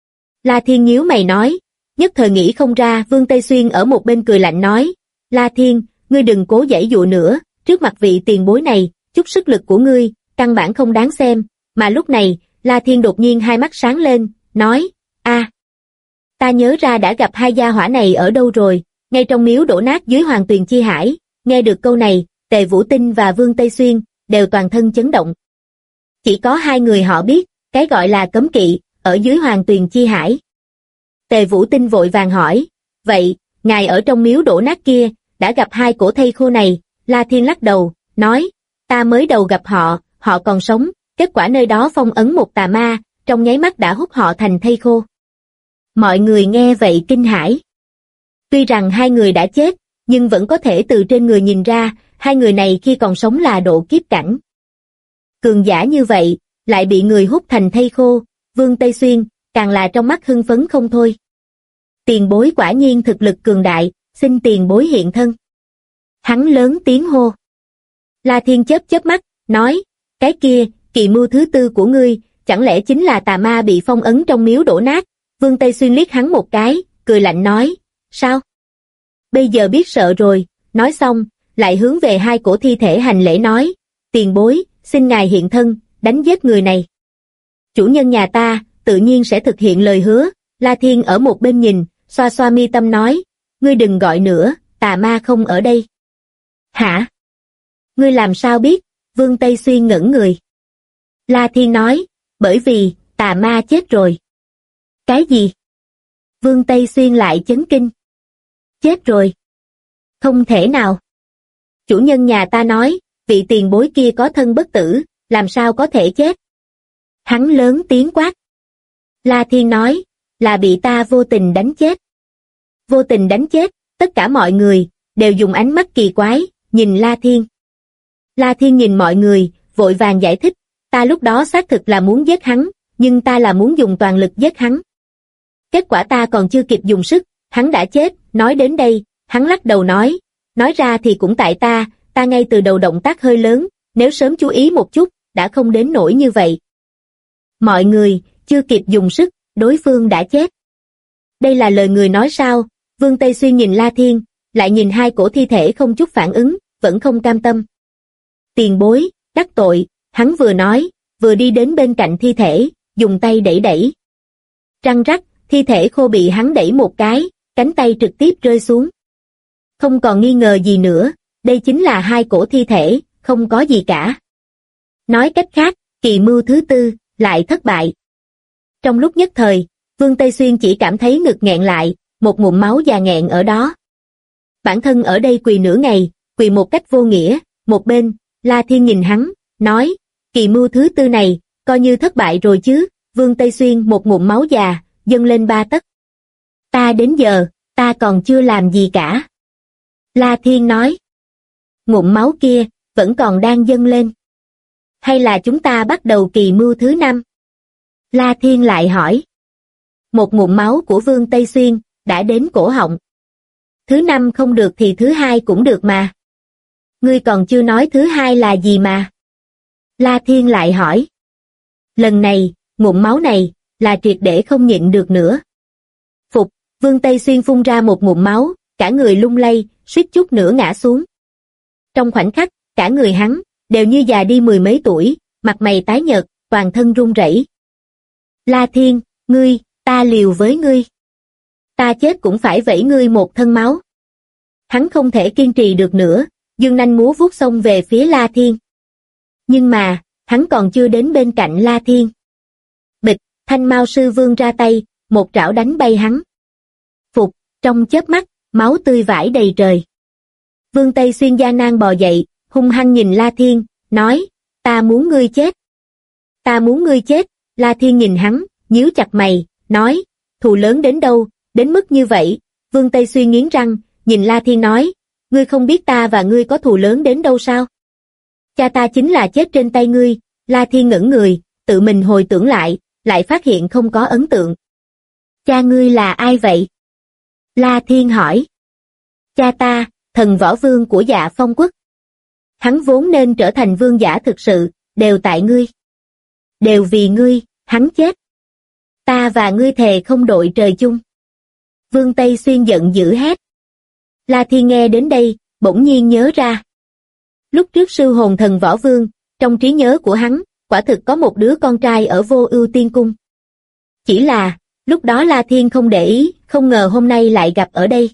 La Thiên nhíu mày nói, nhất thời nghĩ không ra. Vương Tây Xuyên ở một bên cười lạnh nói, La Thiên, ngươi đừng cố giãy dụa nữa, trước mặt vị tiền bối này, chút sức lực của ngươi, căn bản không đáng xem. Mà lúc này, La Thiên đột nhiên hai mắt sáng lên, nói, ta nhớ ra đã gặp hai gia hỏa này ở đâu rồi, ngay trong miếu đổ nát dưới Hoàng Tuyền Chi Hải. Nghe được câu này, Tề Vũ Tinh và Vương Tây Xuyên, đều toàn thân chấn động. Chỉ có hai người họ biết, cái gọi là cấm kỵ, ở dưới Hoàng Tuyền Chi Hải. Tề Vũ Tinh vội vàng hỏi, vậy, ngài ở trong miếu đổ nát kia, đã gặp hai cổ thây khô này? La Thiên lắc đầu, nói, ta mới đầu gặp họ, họ còn sống, kết quả nơi đó phong ấn một tà ma, trong nháy mắt đã hút họ thành thây khô. Mọi người nghe vậy kinh hãi. Tuy rằng hai người đã chết, nhưng vẫn có thể từ trên người nhìn ra, hai người này khi còn sống là độ kiếp cảnh. Cường giả như vậy, lại bị người hút thành thây khô, Vương Tây Xuyên, càng là trong mắt hưng phấn không thôi. Tiền bối quả nhiên thực lực cường đại, xin tiền bối hiện thân. Hắn lớn tiếng hô. La Thiên chớp chớp mắt, nói, cái kia, kỳ mưu thứ tư của ngươi, chẳng lẽ chính là tà ma bị phong ấn trong miếu đổ nát? Vương Tây Xuyên liếc hắn một cái, cười lạnh nói, sao? Bây giờ biết sợ rồi, nói xong, lại hướng về hai cổ thi thể hành lễ nói, tiền bối, xin ngài hiện thân, đánh giết người này. Chủ nhân nhà ta, tự nhiên sẽ thực hiện lời hứa. La Thiên ở một bên nhìn, xoa xoa mi tâm nói, ngươi đừng gọi nữa, tà ma không ở đây. Hả? Ngươi làm sao biết? Vương Tây Xuyên ngẩn người. La Thiên nói, bởi vì, tà ma chết rồi. Cái gì? Vương Tây Xuyên lại chấn kinh. Chết rồi. Không thể nào. Chủ nhân nhà ta nói, vị tiền bối kia có thân bất tử, làm sao có thể chết? Hắn lớn tiếng quát. La Thiên nói, là bị ta vô tình đánh chết. Vô tình đánh chết, tất cả mọi người, đều dùng ánh mắt kỳ quái, nhìn La Thiên. La Thiên nhìn mọi người, vội vàng giải thích, ta lúc đó xác thực là muốn giết hắn, nhưng ta là muốn dùng toàn lực giết hắn. Kết quả ta còn chưa kịp dùng sức, hắn đã chết, nói đến đây, hắn lắc đầu nói ra thì cũng tại ta ngay từ đầu động tác hơi lớn, nếu sớm chú ý một chút, đã không đến nỗi như vậy. Mọi người, chưa kịp dùng sức, đối phương đã chết. Đây là lời người nói sao? Vương Tây Xuyên nhìn La Thiên, lại nhìn hai cổ thi thể không chút phản ứng, vẫn không cam tâm. Tiền bối, đắc tội, hắn vừa nói, vừa đi đến bên cạnh thi thể, dùng tay đẩy. Răng rắc, thi thể khô bị hắn đẩy một cái, cánh tay trực tiếp rơi xuống. Không còn nghi ngờ gì nữa, đây chính là hai cổ thi thể, không có gì cả. Nói cách khác, kỳ mưu thứ tư, lại thất bại. Trong lúc nhất thời, Vương Tây Xuyên chỉ cảm thấy ngực nghẹn lại, một ngụm máu già nghẹn ở đó. Bản thân ở đây quỳ nửa ngày, quỳ một cách vô nghĩa, một bên, La Thiên nhìn hắn, nói, kỳ mưu thứ tư này, coi như thất bại rồi chứ. Vương Tây Xuyên một ngụm máu già, dâng lên 3 tấc. Ta đến giờ, ta còn chưa làm gì cả. La Thiên nói, ngụm máu kia, vẫn còn đang dâng lên. Hay là chúng ta bắt đầu kỳ mưu thứ 5? La Thiên lại hỏi. Một ngụm máu của Vương Tây Xuyên, đã đến cổ họng. Thứ 5 không được thì thứ 2 cũng được mà. Ngươi còn chưa nói thứ 2 là gì mà. La Thiên lại hỏi. Lần này, ngụm máu này, là triệt để không nhịn được nữa. Phục, Vương Tây Xuyên phun ra một ngụm máu, cả người lung lay, suýt chút nữa ngã xuống. Trong khoảnh khắc, cả người hắn, đều như già đi 10 mấy tuổi, mặt mày tái nhợt, toàn thân run rẩy. La Thiên, ngươi, ta liều với ngươi. Ta chết cũng phải vẩy ngươi một thân máu. Hắn không thể kiên trì được nữa, dương nanh múa vuốt xông về phía La Thiên. Nhưng mà, hắn còn chưa đến bên cạnh La Thiên. Bịch, Thanh Mao Sư Vương ra tay, một trảo đánh bay hắn. Phục, trong chớp mắt, máu tươi vãi đầy trời. Vương Tây Xuyên gian nan bò dậy, hung hăng nhìn La Thiên, nói, ta muốn ngươi chết. Ta muốn ngươi chết. La Thiên nhìn hắn, nhíu chặt mày, nói, thù lớn đến đâu, đến mức như vậy. Vương Tây Xuyên nghiến răng, nhìn La Thiên nói, ngươi không biết ta và ngươi có thù lớn đến đâu sao? Cha ta chính là chết trên tay ngươi. La Thiên ngẩn người, tự mình hồi tưởng lại phát hiện không có ấn tượng. Cha ngươi là ai vậy? La Thiên hỏi. Cha ta, thần võ vương của Dạ Phong quốc. Hắn vốn nên trở thành vương giả thực sự, đều tại ngươi. Đều vì ngươi, hắn chết. Ta và ngươi thề không đội trời chung. Vương Tây Xuyên giận dữ hét. La Thiên nghe đến đây, bỗng nhiên nhớ ra. Lúc trước sư hồn thần võ vương, trong trí nhớ của hắn, quả thực có một đứa con trai ở Vô Ưu Tiên Cung. Chỉ là, lúc đó La Thiên không để ý, không ngờ hôm nay lại gặp ở đây.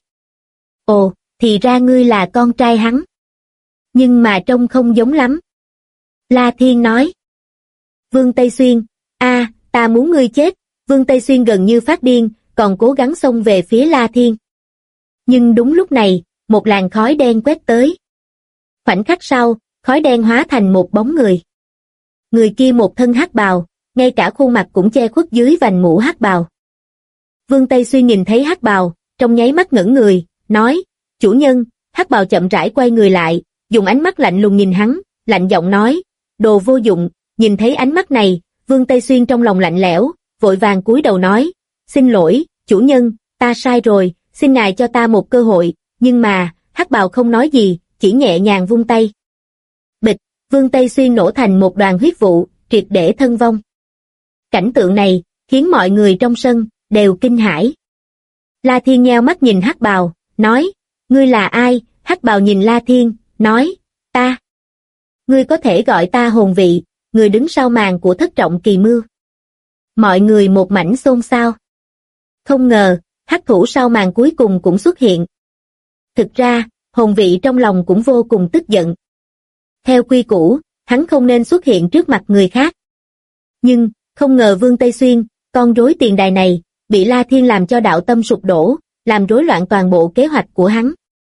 Ồ, thì ra ngươi là con trai hắn. Nhưng mà trông không giống lắm. La Thiên nói. Vương Tây Xuyên, ta muốn ngươi chết. Vương Tây Xuyên gần như phát điên, còn cố gắng xông về phía La Thiên. Nhưng đúng lúc này, một làn khói đen quét tới. Khoảnh khắc sau, khói đen hóa thành một bóng người. Người kia một thân hắc bào, ngay cả khuôn mặt cũng che khuất dưới vành mũ hắc bào. Vương Tây Xuyên nhìn thấy hắc bào, trong nháy mắt ngẩn người, nói, chủ nhân. Hắc bào chậm rãi quay người lại, dùng ánh mắt lạnh lùng nhìn hắn, lạnh giọng nói, đồ vô dụng. Nhìn thấy ánh mắt này, Vương Tây Xuyên trong lòng lạnh lẽo, vội vàng cúi đầu nói, xin lỗi, chủ nhân, ta sai rồi, xin ngài cho ta một cơ hội. Nhưng mà, hắc bào không nói gì, chỉ nhẹ nhàng vung tay. Bịch, Vương Tây Xuyên nổ thành một đoàn huyết vụ, triệt để thân vong. Cảnh tượng này, khiến mọi người trong sân, đều kinh hãi. La Thiên nheo mắt nhìn hắc bào, nói, ngươi là ai? Hắc bào nhìn La Thiên, nói, ta. Ngươi có thể gọi ta hồn vị, người đứng sau màn của thất trọng kỳ mưu. Mọi người một mảnh xôn xao. Không ngờ, hắc thủ sau màn cuối cùng cũng xuất hiện. Thực ra, hồn vị trong lòng cũng vô cùng tức giận. Theo quy củ, hắn không nên xuất hiện trước mặt người khác. Nhưng, không ngờ Vương Tây Xuyên, con rối tiền đài này, bị La Thiên làm cho đạo tâm sụp đổ, làm rối loạn toàn bộ kế hoạch của hắn.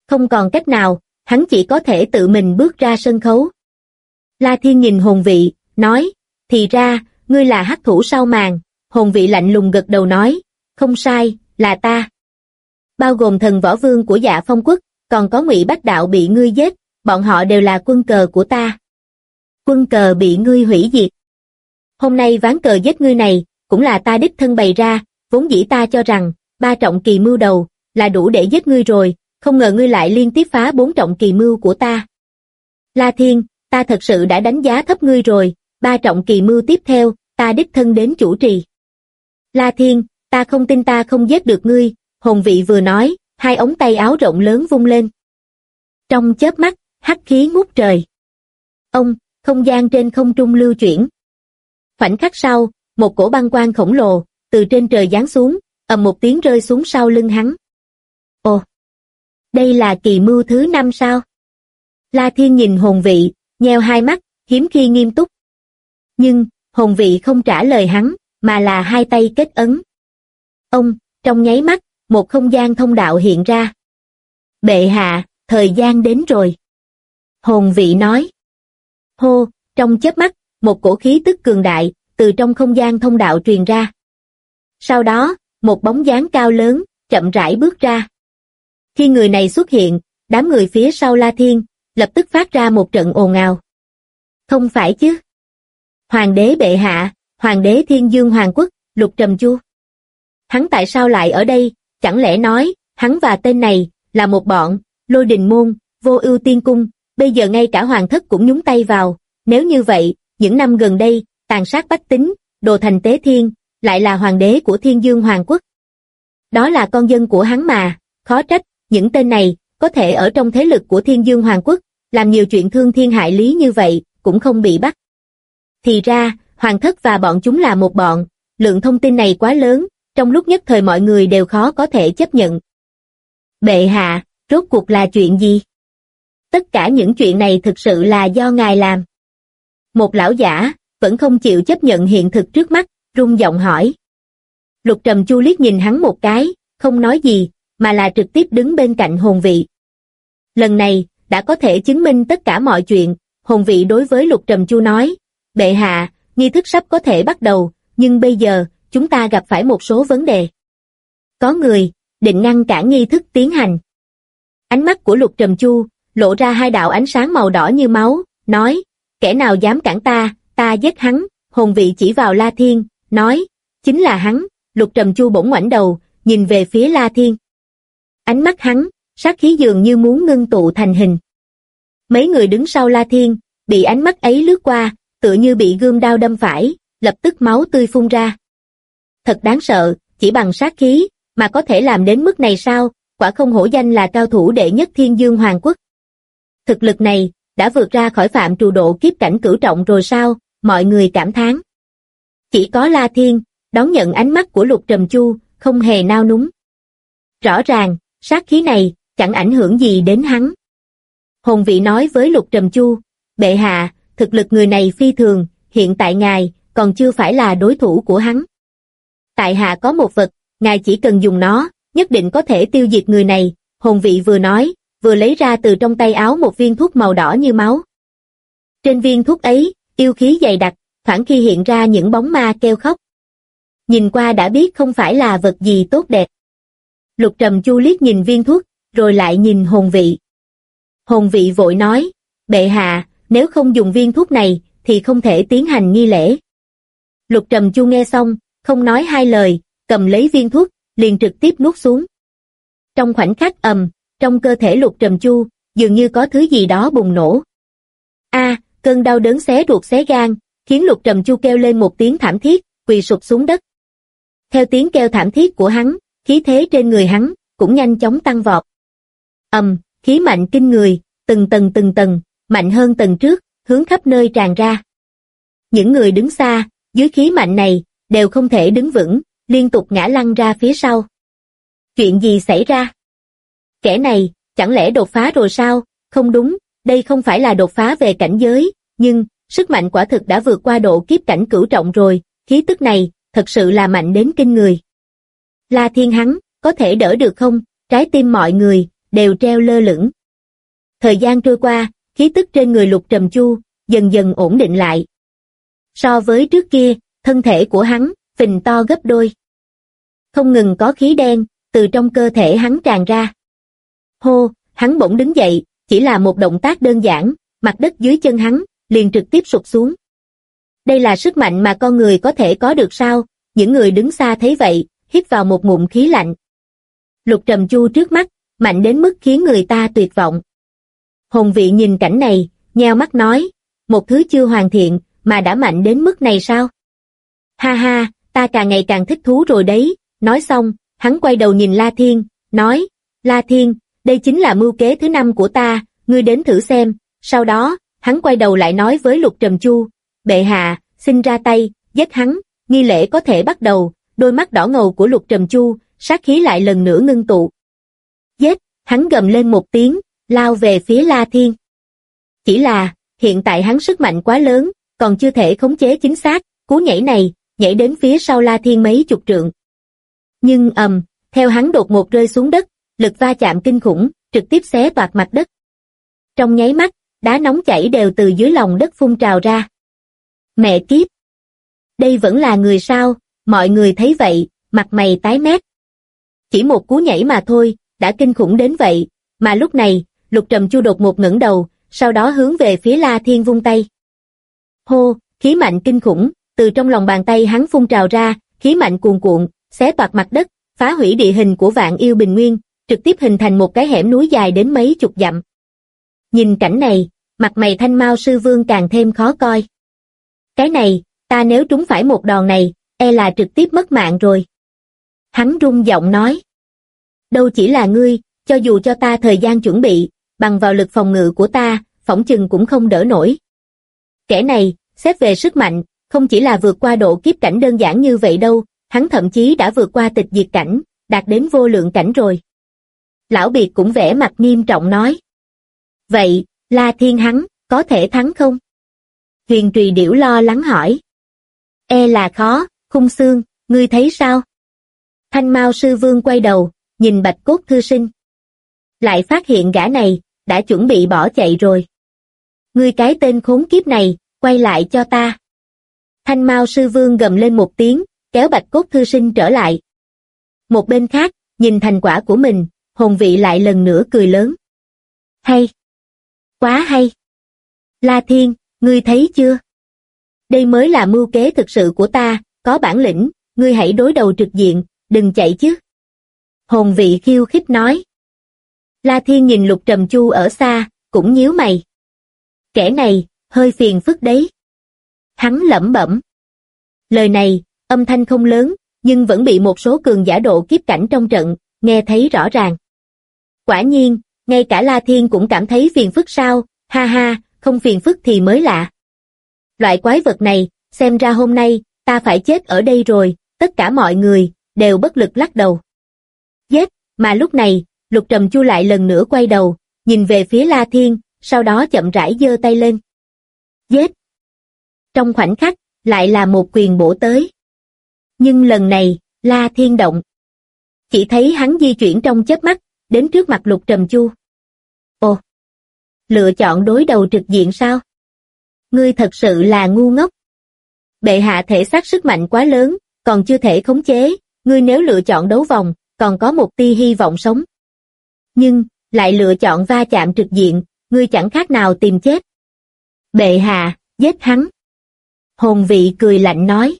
Không còn cách nào, hắn chỉ có thể tự mình bước ra sân khấu. La Thiên nhìn hồn vị, nói, thì ra, ngươi là hắc thủ sau màn. Hồn vị lạnh lùng gật đầu nói, không sai, là ta. Bao gồm thần võ vương của Dạ Phong quốc, còn có Ngụy Bách Đạo bị ngươi giết, bọn họ đều là quân cờ của ta. Quân cờ bị ngươi hủy diệt. Hôm nay ván cờ giết ngươi này, cũng là ta đích thân bày ra, vốn dĩ ta cho rằng, 3 trọng kỳ mưu đầu, là đủ để giết ngươi rồi, không ngờ ngươi lại liên tiếp phá 4 trọng kỳ mưu của ta. La Thiên, ta thật sự đã đánh giá thấp ngươi rồi, 3 trọng kỳ mưu tiếp theo, ta đích thân đến chủ trì. La Thiên, ta không tin ta không giết được ngươi, hồn vị vừa nói, 2 ống tay áo rộng lớn vung lên. Trong chớp mắt, hắc khí ngút trời. Ông, không gian trên không trung lưu chuyển. Khoảnh khắc sau, một cổ băng quang khổng lồ, từ trên trời giáng xuống, ầm một tiếng rơi xuống sau lưng hắn. Ồ, đây là kỳ mưu thứ 5 sao? La Thiên nhìn hồn vị, nheo hai mắt, hiếm khi nghiêm túc. Nhưng, hồn vị không trả lời hắn, mà là 2 tay kết ấn. Ông, trong nháy mắt, một không gian thông đạo hiện ra. Bệ hạ, thời gian đến rồi. Hồn vị nói. Hô, trong chớp mắt, một cổ khí tức cường đại, từ trong không gian thông đạo truyền ra. Sau đó, một bóng dáng cao lớn, chậm rãi bước ra. Khi người này xuất hiện, đám người phía sau La Thiên, lập tức phát ra một trận ồn ào. Không phải chứ? Hoàng đế bệ hạ, Hoàng đế Thiên Dương Hoàng quốc, Lục Trầm Chu. Hắn tại sao lại ở đây, chẳng lẽ nói, hắn và tên này, là một bọn, Lôi Đình Môn, Vô Ưu Tiên Cung, bây giờ ngay cả hoàng thất cũng nhúng tay vào, nếu như vậy, những năm gần đây, tàn sát bách tính, đồ thành tế thiên, lại là hoàng đế của Thiên Dương Hoàng quốc. Đó là con dân của hắn mà, khó trách, những tên này, có thể ở trong thế lực của Thiên Dương Hoàng quốc, làm nhiều chuyện thương thiên hại lý như vậy, cũng không bị bắt. Thì ra, hoàng thất và bọn chúng là một bọn, lượng thông tin này quá lớn, trong lúc nhất thời mọi người đều khó có thể chấp nhận. Bệ hạ, rốt cuộc là chuyện gì? Tất cả những chuyện này thực sự là do ngài làm. Một lão giả, vẫn không chịu chấp nhận hiện thực trước mắt, run giọng hỏi. Lục Trầm Chu liếc nhìn hắn một cái, không nói gì, mà là trực tiếp đứng bên cạnh hồn vị. Lần này, đã có thể chứng minh tất cả mọi chuyện, hồn vị đối với Lục Trầm Chu nói, bệ hạ, nghi thức sắp có thể bắt đầu, nhưng bây giờ, chúng ta gặp phải một số vấn đề. Có người, định ngăn cản nghi thức tiến hành. Ánh mắt của Lục Trầm Chu, lộ ra 2 đạo ánh sáng màu đỏ như máu, nói, kẻ nào dám cản ta giết hắn, hồn vị chỉ vào La Thiên, nói, chính là hắn. Lục Trầm Chu bỗng ngoảnh đầu, nhìn về phía La Thiên. Ánh mắt hắn, sát khí dường như muốn ngưng tụ thành hình. Mấy người đứng sau La Thiên, bị ánh mắt ấy lướt qua, tựa như bị gươm đao đâm phải, lập tức máu tươi phun ra. Thật đáng sợ, chỉ bằng sát khí, mà có thể làm đến mức này sao, quả không hổ danh là cao thủ đệ nhất Thiên Dương Hoàng quốc. Thực lực này, đã vượt ra khỏi phạm trù độ kiếp cảnh cửu trọng rồi sao, mọi người cảm thán. Chỉ có La Thiên, đón nhận ánh mắt của Lục Trầm Chu, không hề nao núng. Rõ ràng, sát khí này, chẳng ảnh hưởng gì đến hắn. Hồn vị nói với Lục Trầm Chu, bệ hạ, thực lực người này phi thường, hiện tại ngài, còn chưa phải là đối thủ của hắn. Tại hạ có một vật, ngài chỉ cần dùng nó, nhất định có thể tiêu diệt người này, hồn vị vừa nói, vừa lấy ra từ trong tay áo một viên thuốc màu đỏ như máu. Trên viên thuốc ấy, yêu khí dày đặc, thoảng khi hiện ra những bóng ma kêu khóc. Nhìn qua đã biết không phải là vật gì tốt đẹp. Lục Trầm Chu liếc nhìn viên thuốc, rồi lại nhìn hồn vị. Hồn vị vội nói, bệ hạ, nếu không dùng viên thuốc này, thì không thể tiến hành nghi lễ. Lục Trầm Chu nghe xong, không nói 2 lời, cầm lấy viên thuốc, liền trực tiếp nuốt xuống. Trong khoảnh khắc trong cơ thể Lục Trầm Chu, dường như có thứ gì đó bùng nổ. Cơn đau đớn xé ruột xé gan, khiến Lục Trầm Chu kêu lên một tiếng thảm thiết, quỳ sụp xuống đất. Theo tiếng kêu thảm thiết của hắn, khí thế trên người hắn, cũng nhanh chóng tăng vọt. Khí mạnh kinh người, từng tầng, mạnh hơn tầng trước, hướng khắp nơi tràn ra. Những người đứng xa, dưới khí mạnh này, đều không thể đứng vững, liên tục ngã lăn ra phía sau. Chuyện gì xảy ra? Kẻ này, chẳng lẽ đột phá rồi sao? Không đúng, đây không phải là đột phá về cảnh giới, nhưng, sức mạnh quả thực đã vượt qua độ kiếp cảnh cửu trọng rồi, khí tức này, thật sự là mạnh đến kinh người. La Thiên hắn, có thể đỡ được không? Trái tim mọi người, đều treo lơ lửng. Thời gian trôi qua, khí tức trên người Lục Trầm Chu dần dần ổn định lại. So với trước kia, thân thể của hắn phình to gấp đôi. Không ngừng có khí đen từ trong cơ thể hắn tràn ra. Hô, hắn bỗng đứng dậy, chỉ là một động tác đơn giản, mặt đất dưới chân hắn liền trực tiếp sụp xuống. Đây là sức mạnh mà con người có thể có được sao? Những người đứng xa thấy vậy, hít vào một ngụm khí lạnh. Lục Trầm Chu trước mắt, mạnh đến mức khiến người ta tuyệt vọng. Hồn Vị nhìn cảnh này, nheo mắt nói, một thứ chưa hoàn thiện, mà đã mạnh đến mức này sao? Ha ha, ta càng ngày càng thích thú rồi đấy. Nói xong, hắn quay đầu nhìn La Thiên, nói, La Thiên, đây chính là mưu kế thứ 5 của ta, ngươi đến thử xem. Sau đó, hắn quay đầu lại nói với Lục Trầm Chu, bệ hạ, xin ra tay, giết hắn. Nghi lễ có thể bắt đầu. Đôi mắt đỏ ngầu của Lục Trầm Chu, sát khí lại lần nữa ngưng tụ. Giết, hắn gầm lên một tiếng, lao về phía La Thiên. Chỉ là, hiện tại hắn sức mạnh quá lớn, còn chưa thể khống chế chính xác, cú nhảy này, nhảy đến phía sau La Thiên mấy chục trượng. Nhưng theo hắn đột ngột rơi xuống đất, lực va chạm kinh khủng, trực tiếp xé toạc mặt đất. Trong nháy mắt, đá nóng chảy đều từ dưới lòng đất phun trào ra. Mẹ kiếp! Đây vẫn là người sao? Mọi người thấy vậy, mặt mày tái mét. Chỉ một cú nhảy mà thôi, đã kinh khủng đến vậy, mà lúc này, Lục Trầm Chu đột ngột ngẩng đầu, sau đó hướng về phía La Thiên vung tay. Hô, khí mạnh kinh khủng, từ trong lòng bàn tay hắn phun trào ra, khí mạnh cuồn cuộn, xé toạc mặt đất, phá hủy địa hình của Vạn Yêu Bình Nguyên, trực tiếp hình thành một cái hẻm núi dài đến mấy chục dặm. Nhìn cảnh này, mặt mày Thanh Mao Sư Vương càng thêm khó coi. Cái này, ta nếu trúng phải một đòn này, e là trực tiếp mất mạng rồi. Hắn rung giọng nói. Đâu chỉ là ngươi, cho dù cho ta thời gian chuẩn bị, bằng vào lực phòng ngự của ta, phỏng chừng cũng không đỡ nổi. Kẻ này, xét về sức mạnh, không chỉ là vượt qua độ kiếp cảnh đơn giản như vậy đâu, hắn thậm chí đã vượt qua tịch diệt cảnh, đạt đến vô lượng cảnh rồi. Lão Biệt cũng vẻ mặt nghiêm trọng nói. Vậy, La Thiên hắn, có thể thắng không? Huyền Trùy Điểu lo lắng hỏi. E là khó, Khung Xương, ngươi thấy sao? Thanh Mao Sư Vương quay đầu, nhìn Bạch Cốt Thư Sinh. Lại phát hiện gã này, đã chuẩn bị bỏ chạy rồi. Ngươi cái tên khốn kiếp này, quay lại cho ta. Thanh Mao Sư Vương gầm lên một tiếng, kéo Bạch Cốt Thư Sinh trở lại. Một bên khác, nhìn thành quả của mình, Hồn Vị lại lần nữa cười lớn. Hay! Quá hay! La Thiên, ngươi thấy chưa? Đây mới là mưu kế thực sự của ta, có bản lĩnh, ngươi hãy đối đầu trực diện, đừng chạy chứ. Hồn Vị khiêu khích nói. La Thiên nhìn Lục Trầm Chu ở xa, cũng nhíu mày. Kẻ này, hơi phiền phức đấy. Hắn lẩm bẩm. Lời này, âm thanh không lớn, nhưng vẫn bị một số cường giả độ kiếp cảnh trong trận, nghe thấy rõ ràng. Quả nhiên, ngay cả La Thiên cũng cảm thấy phiền phức sao, ha ha, không phiền phức thì mới lạ. Loại quái vật này, xem ra hôm nay, ta phải chết ở đây rồi, tất cả mọi người, đều bất lực lắc đầu. Giết, mà lúc này, Lục Trầm Chu lại lần nữa quay đầu, nhìn về phía La Thiên, sau đó chậm rãi giơ tay lên. Giết! Trong khoảnh khắc, lại là một quyền bổ tới. Nhưng lần này, La Thiên động. Chỉ thấy hắn di chuyển trong chớp mắt, đến trước mặt Lục Trầm Chu. Ồ! Lựa chọn đối đầu trực diện sao? Ngươi thật sự là ngu ngốc. Bệ hạ thể xác sức mạnh quá lớn, còn chưa thể khống chế, ngươi nếu lựa chọn đấu vòng, còn có một tia hy vọng sống. Nhưng, lại lựa chọn va chạm trực diện, ngươi chẳng khác nào tìm chết. Bệ hạ, giết hắn. Hồn Vị cười lạnh nói.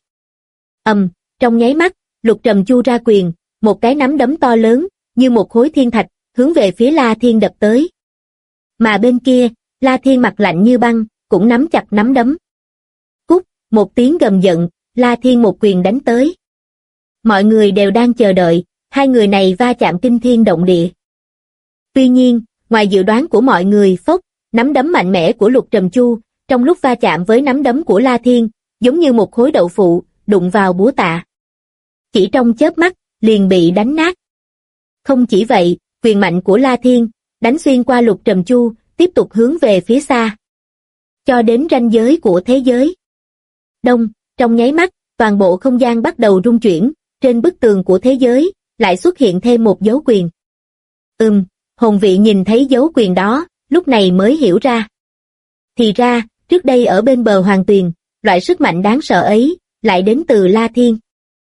Trong nháy mắt, Lục Trầm Chu ra quyền, một cái nắm đấm to lớn, như một khối thiên thạch, hướng về phía La Thiên đập tới. Mà bên kia, La Thiên mặt lạnh như băng, cũng nắm chặt nắm đấm. Cút, một tiếng gầm giận, La Thiên một quyền đánh tới. Mọi người đều đang chờ đợi, hai người này va chạm kinh thiên động địa. Tuy nhiên, ngoài dự đoán của mọi người, phốc, nắm đấm mạnh mẽ của Lục Trầm Chu, trong lúc va chạm với nắm đấm của La Thiên, giống như một khối đậu phụ, đụng vào búa tạ. Chỉ trong chớp mắt, liền bị đánh nát. Không chỉ vậy, quyền mạnh của La Thiên, đánh xuyên qua Lục Trầm Chu, tiếp tục hướng về phía xa. Cho đến ranh giới của thế giới. Đông, trong nháy mắt, toàn bộ không gian bắt đầu rung chuyển, trên bức tường của thế giới, lại xuất hiện thêm một dấu quyền. Hồn Vị nhìn thấy dấu quyền đó, lúc này mới hiểu ra. Thì ra, trước đây ở bên bờ Hoàng Tuyền, loại sức mạnh đáng sợ ấy, lại đến từ La Thiên.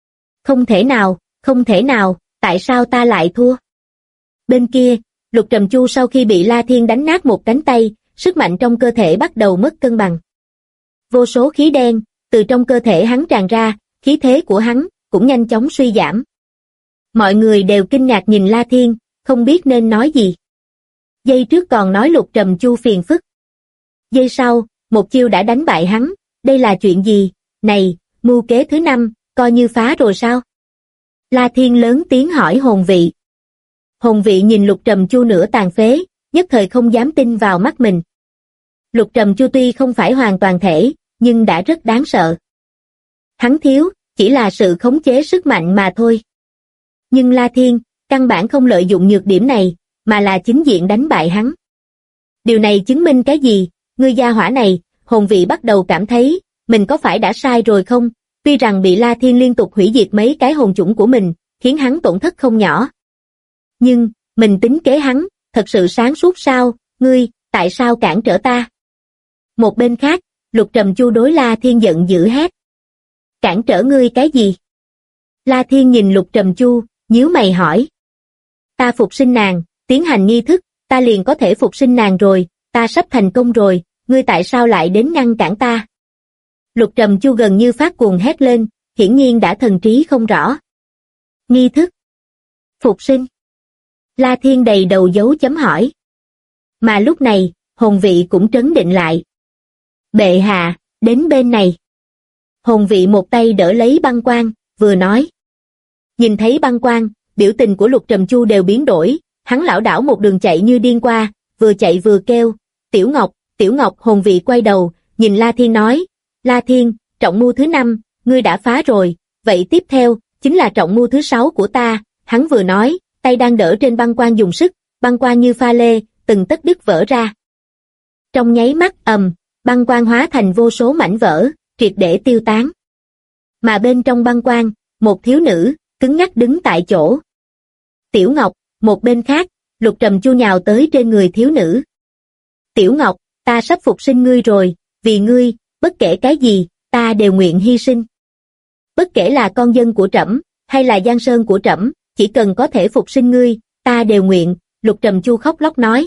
Không thể nào, tại sao ta lại thua? Bên kia, Lục Trầm Chu sau khi bị La Thiên đánh nát một cánh tay, sức mạnh trong cơ thể bắt đầu mất cân bằng. Vô số khí đen, từ trong cơ thể hắn tràn ra, khí thế của hắn, cũng nhanh chóng suy giảm. Mọi người đều kinh ngạc nhìn La Thiên, không biết nên nói gì. Giây trước còn nói Lục Trầm Chu phiền phức. Giây sau, một chiêu đã đánh bại hắn, đây là chuyện gì? Này, mưu kế thứ 5, coi như phá rồi sao? La Thiên lớn tiếng hỏi Hồn Vị. Hồn Vị nhìn Lục Trầm Chu nửa tàn phế, nhất thời không dám tin vào mắt mình. Lục Trầm Chu tuy không phải hoàn toàn thể, nhưng đã rất đáng sợ. Hắn thiếu, chỉ là sự khống chế sức mạnh mà thôi. Nhưng La Thiên, căn bản không lợi dụng nhược điểm này, mà là chính diện đánh bại hắn. Điều này chứng minh cái gì? Ngươi gia hỏa này, Hồn Vị bắt đầu cảm thấy, mình có phải đã sai rồi không? Tuy rằng bị La Thiên liên tục hủy diệt mấy cái hồn chủng của mình, khiến hắn tổn thất không nhỏ. Nhưng, mình tính kế hắn, thật sự sáng suốt sao? Ngươi, tại sao cản trở ta? Một bên khác, Lục Trầm Chu đối La Thiên giận dữ hét. Cản trở ngươi cái gì? La Thiên nhìn Lục Trầm Chu, nhíu mày hỏi. Ta phục sinh nàng, tiến hành nghi thức, ta liền có thể phục sinh nàng rồi, ta sắp thành công rồi, ngươi tại sao lại đến ngăn cản ta? Lục Trầm Chu gần như phát cuồng hét lên, hiển nhiên đã thần trí không rõ. Nghi thức? Phục sinh? La Thiên đầy đầu dấu chấm hỏi. Mà lúc này, Hồn Vị cũng trấn định lại. Bệ hạ, đến bên này. Hồn Vị một tay đỡ lấy băng quang, vừa nói. Nhìn thấy băng quang, biểu tình của Lục Trầm Chu đều biến đổi, hắn lảo đảo một đường chạy như điên qua, vừa chạy vừa kêu, Tiểu Ngọc, Hồn Vị quay đầu, nhìn La Thiên nói, La Thiên, trọng mưu thứ 5, ngươi đã phá rồi, vậy tiếp theo, chính là trọng mưu thứ 6 của ta, hắn vừa nói, tay đang đỡ trên băng quang dùng sức, băng quang như pha lê, từng tấc đứt vỡ ra. Trong nháy mắt băng quang hóa thành vô số mảnh vỡ, triệt để tiêu tán. Mà bên trong băng quang, một thiếu nữ, cứng ngắc đứng tại chỗ. Tiểu Ngọc, một bên khác, Lục Trầm Chu nhào tới trên người thiếu nữ. Tiểu Ngọc, ta sắp phục sinh ngươi rồi, vì ngươi, bất kể cái gì, ta đều nguyện hy sinh. Bất kể là con dân của trẫm, hay là giang sơn của trẫm, chỉ cần có thể phục sinh ngươi, ta đều nguyện, Lục Trầm Chu khóc lóc nói.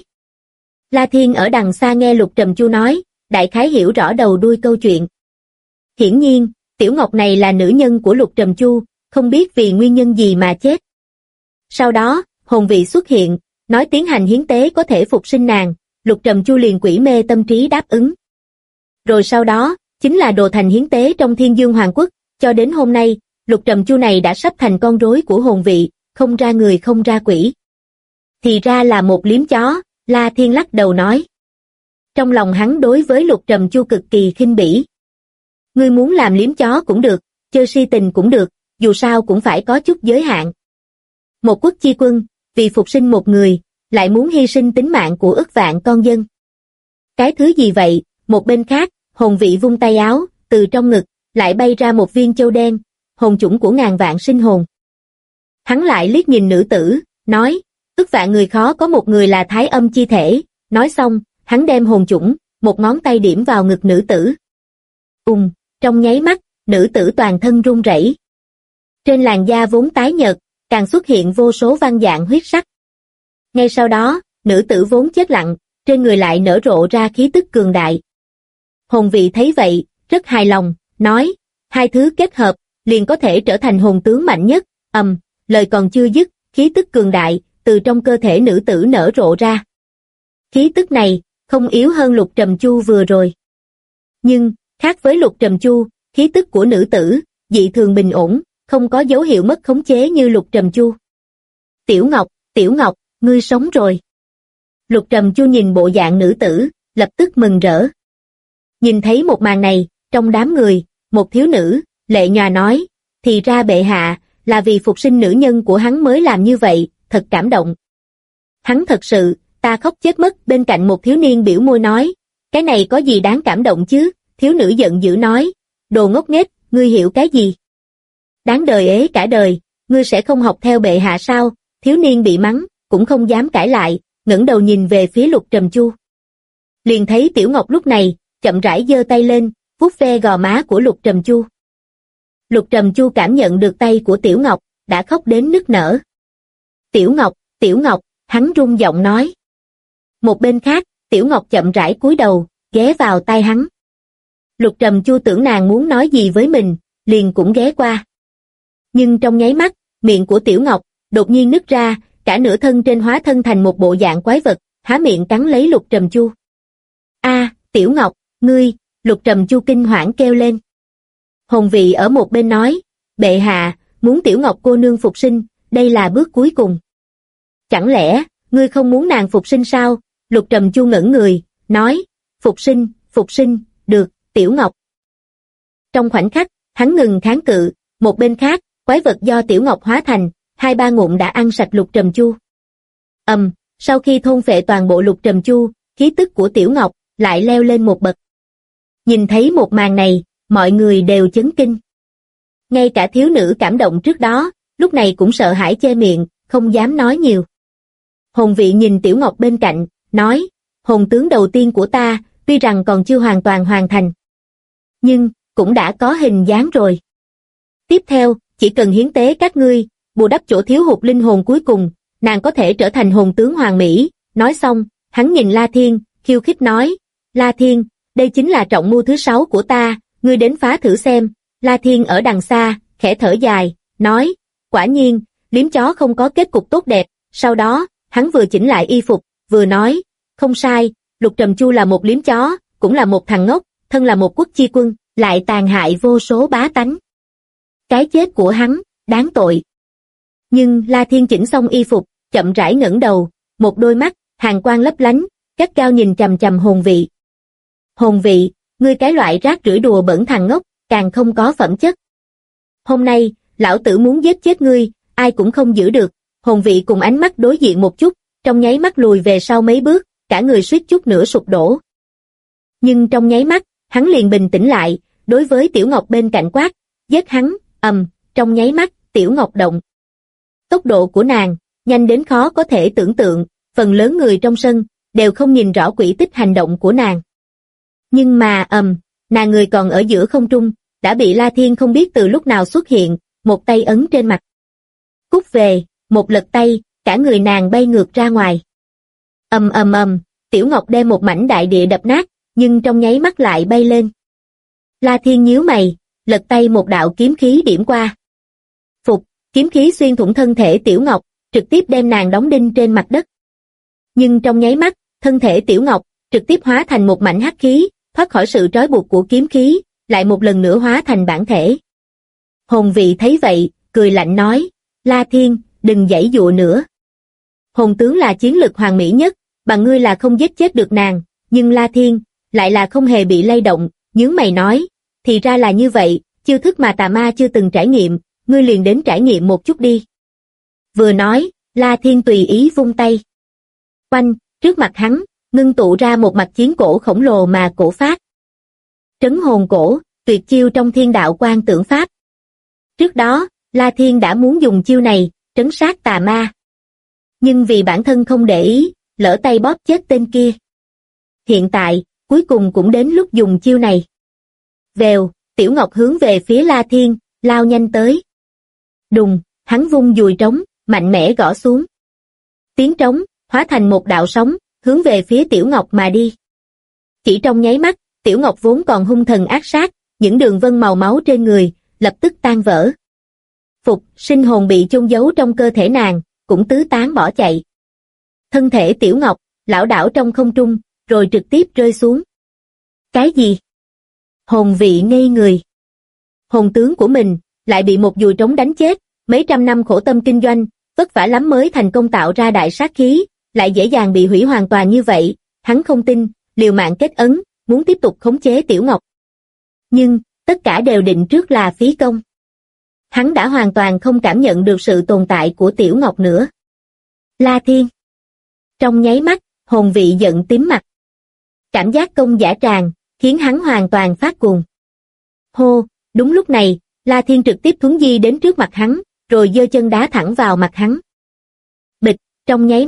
La Thiên ở đằng xa nghe Lục Trầm Chu nói, đại khái hiểu rõ đầu đuôi câu chuyện. Hiển nhiên, Tiểu Ngọc này là nữ nhân của Lục Trầm Chu, không biết vì nguyên nhân gì mà chết. Sau đó, Hồn Vị xuất hiện, nói tiến hành hiến tế có thể phục sinh nàng, Lục Trầm Chu liền quỷ mê tâm trí đáp ứng. Rồi sau đó, chính là đồ thành hiến tế trong Thiên Dương Hoàng Quốc, cho đến hôm nay, Lục Trầm Chu này đã sắp thành con rối của Hồn Vị, không ra người không ra quỷ. Thì ra là một liếm chó, La Thiên lắc đầu nói. Trong lòng hắn đối với Lục Trầm Chu cực kỳ khinh bỉ. Ngươi muốn làm liếm chó cũng được, chơi si tình cũng được, dù sao cũng phải có chút giới hạn. Một quốc chi quân, vì phục sinh một người, lại muốn hy sinh tính mạng của ức vạn con dân. Cái thứ gì vậy? Một bên khác, Hồn Vị vung tay áo, từ trong ngực, lại bay ra một viên châu đen, hồn chủng của ngàn vạn sinh hồn. Hắn lại liếc nhìn nữ tử, nói, ức vạn người khó có một người là thái âm chi thể, nói xong, hắn đem hồn chủng, một ngón tay điểm vào ngực nữ tử. Trong nháy mắt, nữ tử toàn thân run rẩy. Trên làn da vốn tái nhợt, càng xuất hiện vô số văn dạng huyết sắc. Ngay sau đó, nữ tử vốn chết lặng, trên người lại nở rộ ra khí tức cường đại. Hồn Vị thấy vậy, rất hài lòng, nói, hai thứ kết hợp, liền có thể trở thành hồn tướng mạnh nhất. Lời còn chưa dứt, khí tức cường đại, từ trong cơ thể nữ tử nở rộ ra. Khí tức này, không yếu hơn Lục Trầm Chu vừa rồi. Nhưng, khác với Lục Trầm Chu, khí tức của nữ tử, dị thường bình ổn, không có dấu hiệu mất khống chế như Lục Trầm Chu. Tiểu Ngọc, ngươi sống rồi. Lục Trầm Chu nhìn bộ dạng nữ tử, lập tức mừng rỡ. Nhìn thấy một màn này, trong đám người, một thiếu nữ, lệ nhòa nói, thì ra bệ hạ, là vì phục sinh nữ nhân của hắn mới làm như vậy, thật cảm động. Hắn thật sự, ta khóc chết mất. Bên cạnh một thiếu niên biểu môi nói, cái này có gì đáng cảm động chứ? Thiếu nữ giận dữ nói, đồ ngốc nghếch, ngươi hiểu cái gì? Đáng đời ế cả đời, ngươi sẽ không học theo bệ hạ sao? Thiếu niên bị mắng, cũng không dám cãi lại, ngẩng đầu nhìn về phía Lục Trầm Chu. Liền thấy Tiểu Ngọc lúc này, chậm rãi giơ tay lên, vuốt ve gò má của Lục Trầm Chu. Lục Trầm Chu cảm nhận được tay của Tiểu Ngọc, đã khóc đến nức nở. Tiểu Ngọc, hắn run giọng nói. Một bên khác, Tiểu Ngọc chậm rãi cúi đầu, ghé vào tai hắn. Lục Trầm Chu tưởng nàng muốn nói gì với mình, liền cũng ghé qua. Nhưng trong nháy mắt, miệng của Tiểu Ngọc đột nhiên nứt ra, cả nửa thân trên hóa thân thành một bộ dạng quái vật, há miệng cắn lấy Lục Trầm Chu. Tiểu Ngọc, ngươi! Lục Trầm Chu kinh hoảng kêu lên. Hồn Vị ở một bên nói, bệ hạ, muốn Tiểu Ngọc cô nương phục sinh, đây là bước cuối cùng. Chẳng lẽ, ngươi không muốn nàng phục sinh sao? Lục Trầm Chu ngẩn người, nói, phục sinh, được, Tiểu Ngọc. Trong khoảnh khắc, hắn ngừng kháng cự, một bên khác, quái vật do Tiểu Ngọc hóa thành, 2-3 ngụm đã ăn sạch Lục Trầm Chu. Sau khi thôn phệ toàn bộ Lục Trầm Chu, khí tức của Tiểu Ngọc lại leo lên một bậc. Nhìn thấy một màn này, mọi người đều chấn kinh. Ngay cả thiếu nữ cảm động trước đó, lúc này cũng sợ hãi che miệng, không dám nói nhiều. Hồn Vị nhìn Tiểu Ngọc bên cạnh, nói, hồn tướng đầu tiên của ta, tuy rằng còn chưa hoàn toàn hoàn thành, nhưng cũng đã có hình dáng rồi. Tiếp theo, chỉ cần hiến tế các ngươi, bù đắp chỗ thiếu hụt linh hồn cuối cùng, nàng có thể trở thành hồn tướng hoàn mỹ. Nói xong, hắn nhìn La Thiên, khiêu khích nói, La Thiên, đây chính là trọng mưu thứ 6 của ta, ngươi đến phá thử xem. La Thiên ở đằng xa, khẽ thở dài, nói, quả nhiên, liếm chó không có kết cục tốt đẹp. Sau đó, hắn vừa chỉnh lại y phục, vừa nói, không sai, Lục Trầm Chu là một liếm chó, cũng là một thằng ngốc, thân là một quốc chi quân, lại tàn hại vô số bá tánh. Cái chết của hắn, đáng tội. Nhưng La Thiên chỉnh xong y phục, chậm rãi ngẩng đầu, một đôi mắt, hàn quang lấp lánh, gắt gao nhìn chằm chằm Hồn Vị. Hồn Vị, ngươi cái loại rác rưởi đùa bẩn thằng ngốc, càng không có phẩm chất. Hôm nay, lão tử muốn giết chết ngươi, ai cũng không giữ được. Hồn Vị cùng ánh mắt đối diện một chút, trong nháy mắt lùi về sau mấy bước, cả người suýt chút nữa sụp đổ. Nhưng trong nháy mắt, hắn liền bình tĩnh lại, đối với Tiểu Ngọc bên cạnh quát, giết hắn. Trong nháy mắt, Tiểu Ngọc động. Tốc độ của nàng, nhanh đến khó có thể tưởng tượng, phần lớn người trong sân, đều không nhìn rõ quỹ tích hành động của nàng. Nhưng mà, nàng người còn ở giữa không trung, đã bị La Thiên không biết từ lúc nào xuất hiện, một tay ấn trên mặt. Cút về, một lật tay, cả người nàng bay ngược ra ngoài. Tiểu Ngọc đem một mảnh đại địa đập nát, nhưng trong nháy mắt lại bay lên. La Thiên nhíu mày, lật tay một đạo kiếm khí điểm qua. Kiếm khí xuyên thủng thân thể Tiểu Ngọc, trực tiếp đem nàng đóng đinh trên mặt đất. Nhưng trong nháy mắt, thân thể Tiểu Ngọc trực tiếp hóa thành một mảnh hắc khí, thoát khỏi sự trói buộc của kiếm khí, lại một lần nữa hóa thành bản thể. Hồn Vị thấy vậy, cười lạnh nói, La Thiên, đừng giãy dụa nữa. Hồn tướng là chiến lực hoàn mỹ nhất, bằng ngươi là không giết chết được nàng, nhưng La Thiên lại là không hề bị lay động, nhướng mày nói, thì ra là như vậy, chiêu thức mà tà ma chưa từng trải nghiệm, ngươi liền đến trải nghiệm một chút đi. Vừa nói, La Thiên tùy ý vung tay. Oanh, trước mặt hắn, ngưng tụ ra một mặt chiến cổ khổng lồ mà cổ phát. Trấn hồn cổ, tuyệt chiêu trong thiên đạo quan tưởng pháp. Trước đó, La Thiên đã muốn dùng chiêu này, trấn sát tà ma. Nhưng vì bản thân không để ý, lỡ tay bóp chết tên kia. Hiện tại, cuối cùng cũng đến lúc dùng chiêu này. Vèo, Tiểu Ngọc hướng về phía La Thiên, lao nhanh tới. Đùng, hắn vung dùi trống, mạnh mẽ gõ xuống. Tiếng trống, hóa thành một đạo sóng, hướng về phía Tiểu Ngọc mà đi. Chỉ trong nháy mắt, Tiểu Ngọc vốn còn hung thần ác sát, những đường vân màu máu trên người, lập tức tan vỡ. Sinh hồn bị chôn giấu trong cơ thể nàng, cũng tứ tán bỏ chạy. Thân thể Tiểu Ngọc, lảo đảo trong không trung, rồi trực tiếp rơi xuống. Cái gì? Hồn Vị ngây người. Hồn tướng của mình, lại bị một dùi trống đánh chết, mấy trăm năm khổ tâm kinh doanh, vất vả lắm mới thành công tạo ra đại sát khí, lại dễ dàng bị hủy hoàn toàn như vậy, hắn không tin, liều mạng kết ấn, muốn tiếp tục khống chế Tiểu Ngọc. Nhưng, tất cả đều định trước là phí công. Hắn đã hoàn toàn không cảm nhận được sự tồn tại của Tiểu Ngọc nữa. La Thiên. Trong nháy mắt, Hồn Vị giận tím mặt. Cảm giác công dã tràng, khiến hắn hoàn toàn phát cuồng. Hô, đúng lúc này, La Thiên trực tiếp thuấn di đến trước mặt hắn, rồi giơ chân đá thẳng vào mặt hắn. Bịch, trong nháy mắt,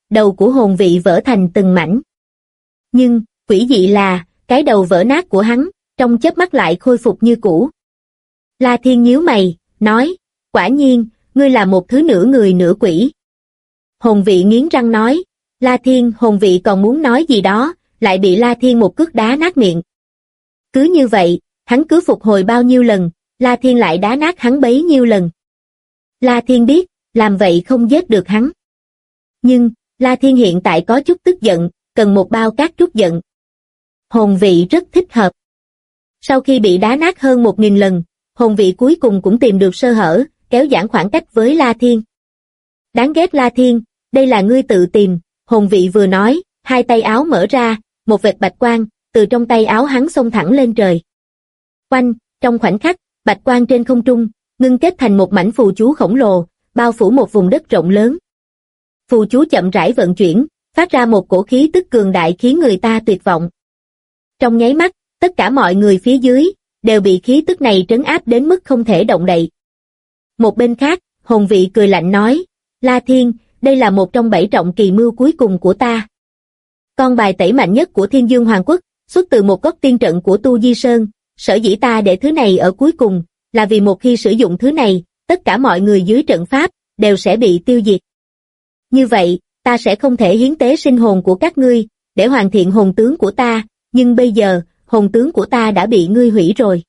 đầu của hồn vị vỡ thành từng mảnh. Nhưng, quỷ dị là, cái đầu vỡ nát của hắn, trong chớp mắt lại khôi phục như cũ. La Thiên nhíu mày, nói, quả nhiên, ngươi là một thứ nửa người nửa quỷ. Hồn vị nghiến răng nói, La Thiên, hồn vị còn muốn nói gì đó, lại bị La Thiên một cước đá nát miệng. Cứ như vậy, hắn cứ phục hồi bao nhiêu lần, La Thiên lại đá nát hắn bấy nhiêu lần. La Thiên biết, làm vậy không giết được hắn. Nhưng, La Thiên hiện tại có chút tức giận, cần một bao cát trút giận. Hồn vị rất thích hợp. Sau khi bị đá nát hơn 1000 lần, hồn vị cuối cùng cũng tìm được sơ hở, kéo giãn khoảng cách với La Thiên. Đáng ghét La Thiên, đây là ngươi tự tìm, hồn vị vừa nói, hai tay áo mở ra, một vệt bạch quang, từ trong tay áo hắn xông thẳng lên trời. Oanh, trong khoảnh khắc, bạch quang trên không trung, ngưng kết thành một mảnh phù chú khổng lồ, bao phủ một vùng đất rộng lớn. Phù chú chậm rãi vận chuyển, phát ra một cổ khí tức cường đại khiến người ta tuyệt vọng. Trong nháy mắt, tất cả mọi người phía dưới, đều bị khí tức này trấn áp đến mức không thể động đậy. Một bên khác, hồn vị cười lạnh nói, La Thiên, đây là một trong 7 trọng kỳ mưu cuối cùng của ta. Con bài tẩy mạnh nhất của Thiên Dương Hoàng Quốc, xuất từ một góc tiên trận của Tu Di Sơn, sở dĩ ta để thứ này ở cuối cùng, là vì một khi sử dụng thứ này, tất cả mọi người dưới trận pháp, đều sẽ bị tiêu diệt. Như vậy, ta sẽ không thể hiến tế sinh hồn của các ngươi, để hoàn thiện hồn tướng của ta, nhưng bây giờ, hồn tướng của ta đã bị ngươi hủy rồi.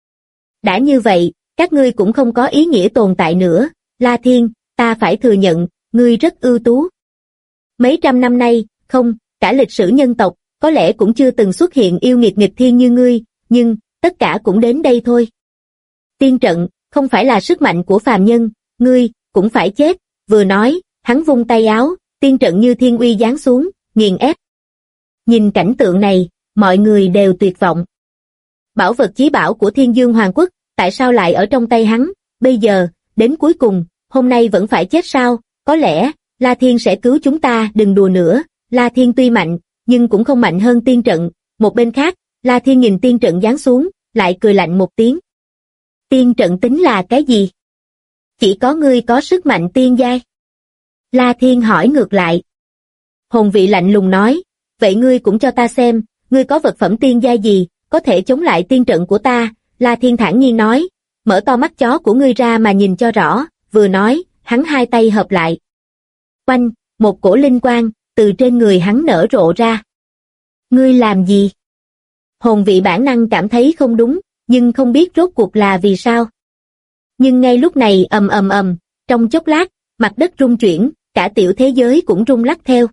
Đã như vậy, các ngươi cũng không có ý nghĩa tồn tại nữa, La Thiên, ta phải thừa nhận, ngươi rất ưu tú. Mấy trăm năm nay, không, cả lịch sử nhân tộc, có lẽ cũng chưa từng xuất hiện yêu nghiệt nghịch thiên như ngươi, nhưng, tất cả cũng đến đây thôi. Tiên trận, không phải là sức mạnh của phàm nhân, ngươi, cũng phải chết, vừa nói, hắn vung tay áo, tiên trận như thiên uy giáng xuống, nghiền ép. Nhìn cảnh tượng này, mọi người đều tuyệt vọng. Bảo vật chí bảo của Thiên Dương Hoàng Quốc, tại sao lại ở trong tay hắn, bây giờ, đến cuối cùng, hôm nay vẫn phải chết sao, có lẽ, La Thiên sẽ cứu chúng ta, đừng đùa nữa, La Thiên tuy mạnh, nhưng cũng không mạnh hơn tiên trận, một bên khác, La Thiên nhìn tiên trận giáng xuống, lại cười lạnh một tiếng. Tiên trận tính là cái gì? Chỉ có ngươi có sức mạnh tiên giai. La Thiên hỏi ngược lại. Hồn vị lạnh lùng nói, vậy ngươi cũng cho ta xem, ngươi có vật phẩm tiên giai gì, có thể chống lại tiên trận của ta, La Thiên thản nhiên nói, mở to mắt chó của ngươi ra mà nhìn cho rõ, vừa nói, hắn hai tay hợp lại. Oanh, một cổ linh quang, từ trên người hắn nở rộ ra. Ngươi làm gì? Hồn vị bản năng cảm thấy không đúng, nhưng không biết rốt cuộc là vì sao. Nhưng ngay lúc này ầm ầm ầm, trong chốc lát, mặt đất rung chuyển, cả tiểu thế giới cũng rung lắc theo.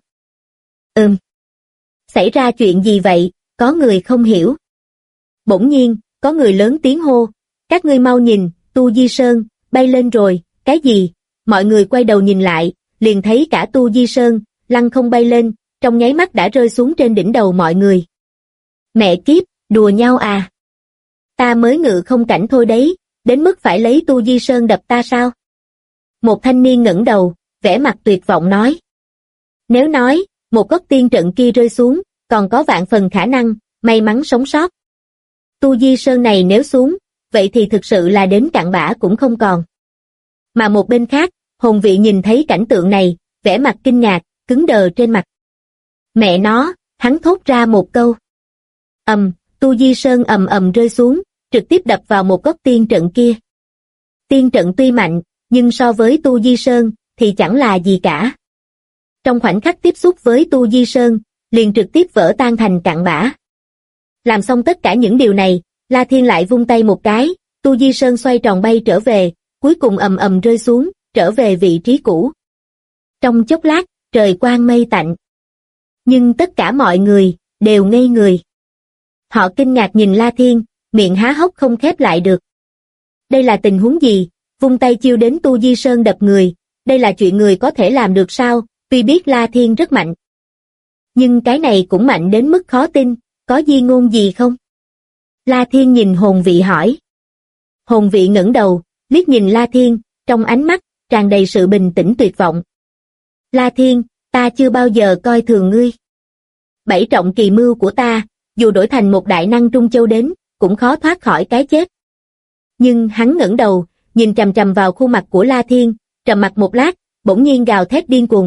Xảy ra chuyện gì vậy, có người không hiểu. Bỗng nhiên, có người lớn tiếng hô, các ngươi mau nhìn, Tu Di Sơn, bay lên rồi, cái gì? Mọi người quay đầu nhìn lại, liền thấy cả Tu Di Sơn, lăng không bay lên, trong nháy mắt đã rơi xuống trên đỉnh đầu mọi người. Mẹ kiếp, đùa nhau à? Ta mới ngự không cảnh thôi đấy, đến mức phải lấy Tu Di Sơn đập ta sao? Một thanh niên ngẩng đầu, vẻ mặt tuyệt vọng nói. Nếu nói, một góc tiên trận kia rơi xuống, còn có vạn phần khả năng, may mắn sống sót. Tu Di Sơn này nếu xuống, vậy thì thực sự là đến cặn bã cũng không còn. Mà một bên khác, hồn vị nhìn thấy cảnh tượng này, vẻ mặt kinh ngạc, cứng đờ trên mặt. Mẹ nó, hắn thốt ra một câu. Tu Di Sơn ầm ầm rơi xuống, trực tiếp đập vào một góc tiên trận kia. Tiên trận tuy mạnh, nhưng so với Tu Di Sơn, thì chẳng là gì cả. Trong khoảnh khắc tiếp xúc với Tu Di Sơn, liền trực tiếp vỡ tan thành cặn bã. Làm xong tất cả những điều này, La Thiên lại vung tay một cái, Tu Di Sơn xoay tròn bay trở về, cuối cùng ầm ầm rơi xuống, trở về vị trí cũ. Trong chốc lát, trời quang mây tạnh. Nhưng tất cả mọi người, đều ngây người. Họ kinh ngạc nhìn La Thiên, miệng há hốc không khép lại được. Đây là tình huống gì? Vung tay chiêu đến Tu Di Sơn đập người, đây là chuyện người có thể làm được sao? Tuy biết La Thiên rất mạnh, nhưng cái này cũng mạnh đến mức khó tin, có di ngôn gì không? La Thiên nhìn hồn vị hỏi. Hồn vị ngẩng đầu, liếc nhìn La Thiên, trong ánh mắt, tràn đầy sự bình tĩnh tuyệt vọng. La Thiên, ta chưa bao giờ coi thường ngươi. 7 trọng kỳ mưu của ta, dù đổi thành một đại năng Trung Châu đến, cũng khó thoát khỏi cái chết. Nhưng hắn ngẩng đầu, nhìn chằm chằm vào khuôn mặt của La Thiên, trầm mặc một lát, bỗng nhiên gào thét điên cuồng.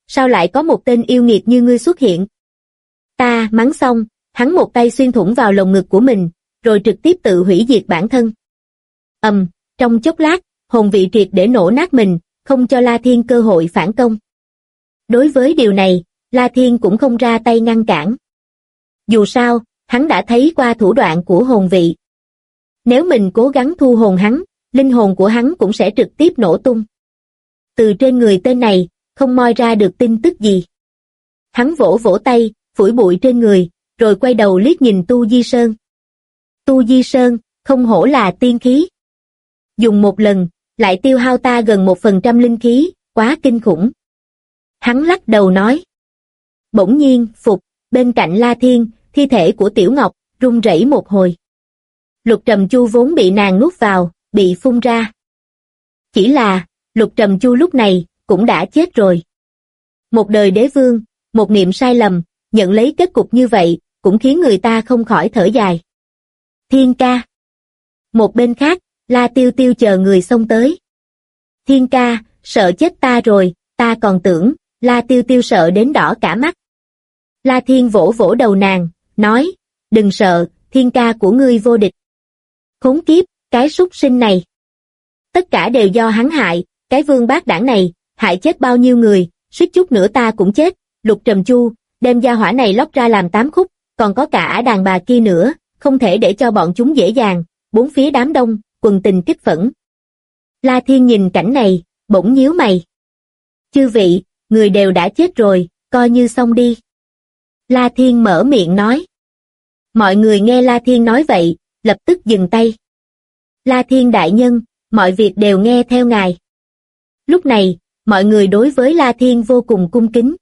sao lại có một tên yêu nghiệt như ngươi xuất hiện? Ta mắng xong, hắn một tay xuyên thủng vào lồng ngực của mình, rồi trực tiếp tự hủy diệt bản thân. Trong chốc lát, hồn vị triệt để nổ nát mình, không cho La Thiên cơ hội phản công. Đối với điều này, La Thiên cũng không ra tay ngăn cản. Dù sao, hắn đã thấy qua thủ đoạn của hồn vị. Nếu mình cố gắng thu hồn hắn, linh hồn của hắn cũng sẽ trực tiếp nổ tung. Từ trên người tên này, không moi ra được tin tức gì. Hắn vỗ vỗ tay, phủi bụi trên người, rồi quay đầu liếc nhìn Tu Di Sơn. Tu Di Sơn, không hổ là tiên khí. Dùng một lần, lại tiêu hao ta gần 1% linh khí, quá kinh khủng. Hắn lắc đầu nói. Bỗng nhiên, bên cạnh La Thiên, thi thể của Tiểu Ngọc, rung rẩy một hồi. Lục Trầm Chu vốn bị nàng nuốt vào, bị phun ra. Chỉ là, Lục Trầm Chu lúc này, cũng đã chết rồi. Một đời đế vương, một niệm sai lầm, nhận lấy kết cục như vậy, cũng khiến người ta không khỏi thở dài. Thiên ca. Một bên khác, La Tiêu Tiêu chờ người xông tới. Thiên ca, sợ chết ta rồi, ta còn tưởng, La Tiêu Tiêu sợ đến đỏ cả mắt. La Thiên vỗ vỗ đầu nàng, nói, đừng sợ, thiên ca của ngươi vô địch. Khốn kiếp, cái súc sinh này. Tất cả đều do hắn hại, cái vương bát đảng này, hại chết bao nhiêu người, suýt chút nữa ta cũng chết. Lục Trầm Chu, đem gia hỏa này lóc ra làm 8 khúc, còn có cả đàn bà kia nữa, không thể để cho bọn chúng dễ dàng. Bốn phía đám đông, quần tình kích phẫn. La Thiên nhìn cảnh này, bỗng nhíu mày. Chư vị, người đều đã chết rồi, coi như xong đi. La Thiên mở miệng nói. Mọi người nghe La Thiên nói vậy, lập tức dừng tay. La Thiên đại nhân, mọi việc đều nghe theo ngài. Lúc này, mọi người đối với La Thiên vô cùng cung kính.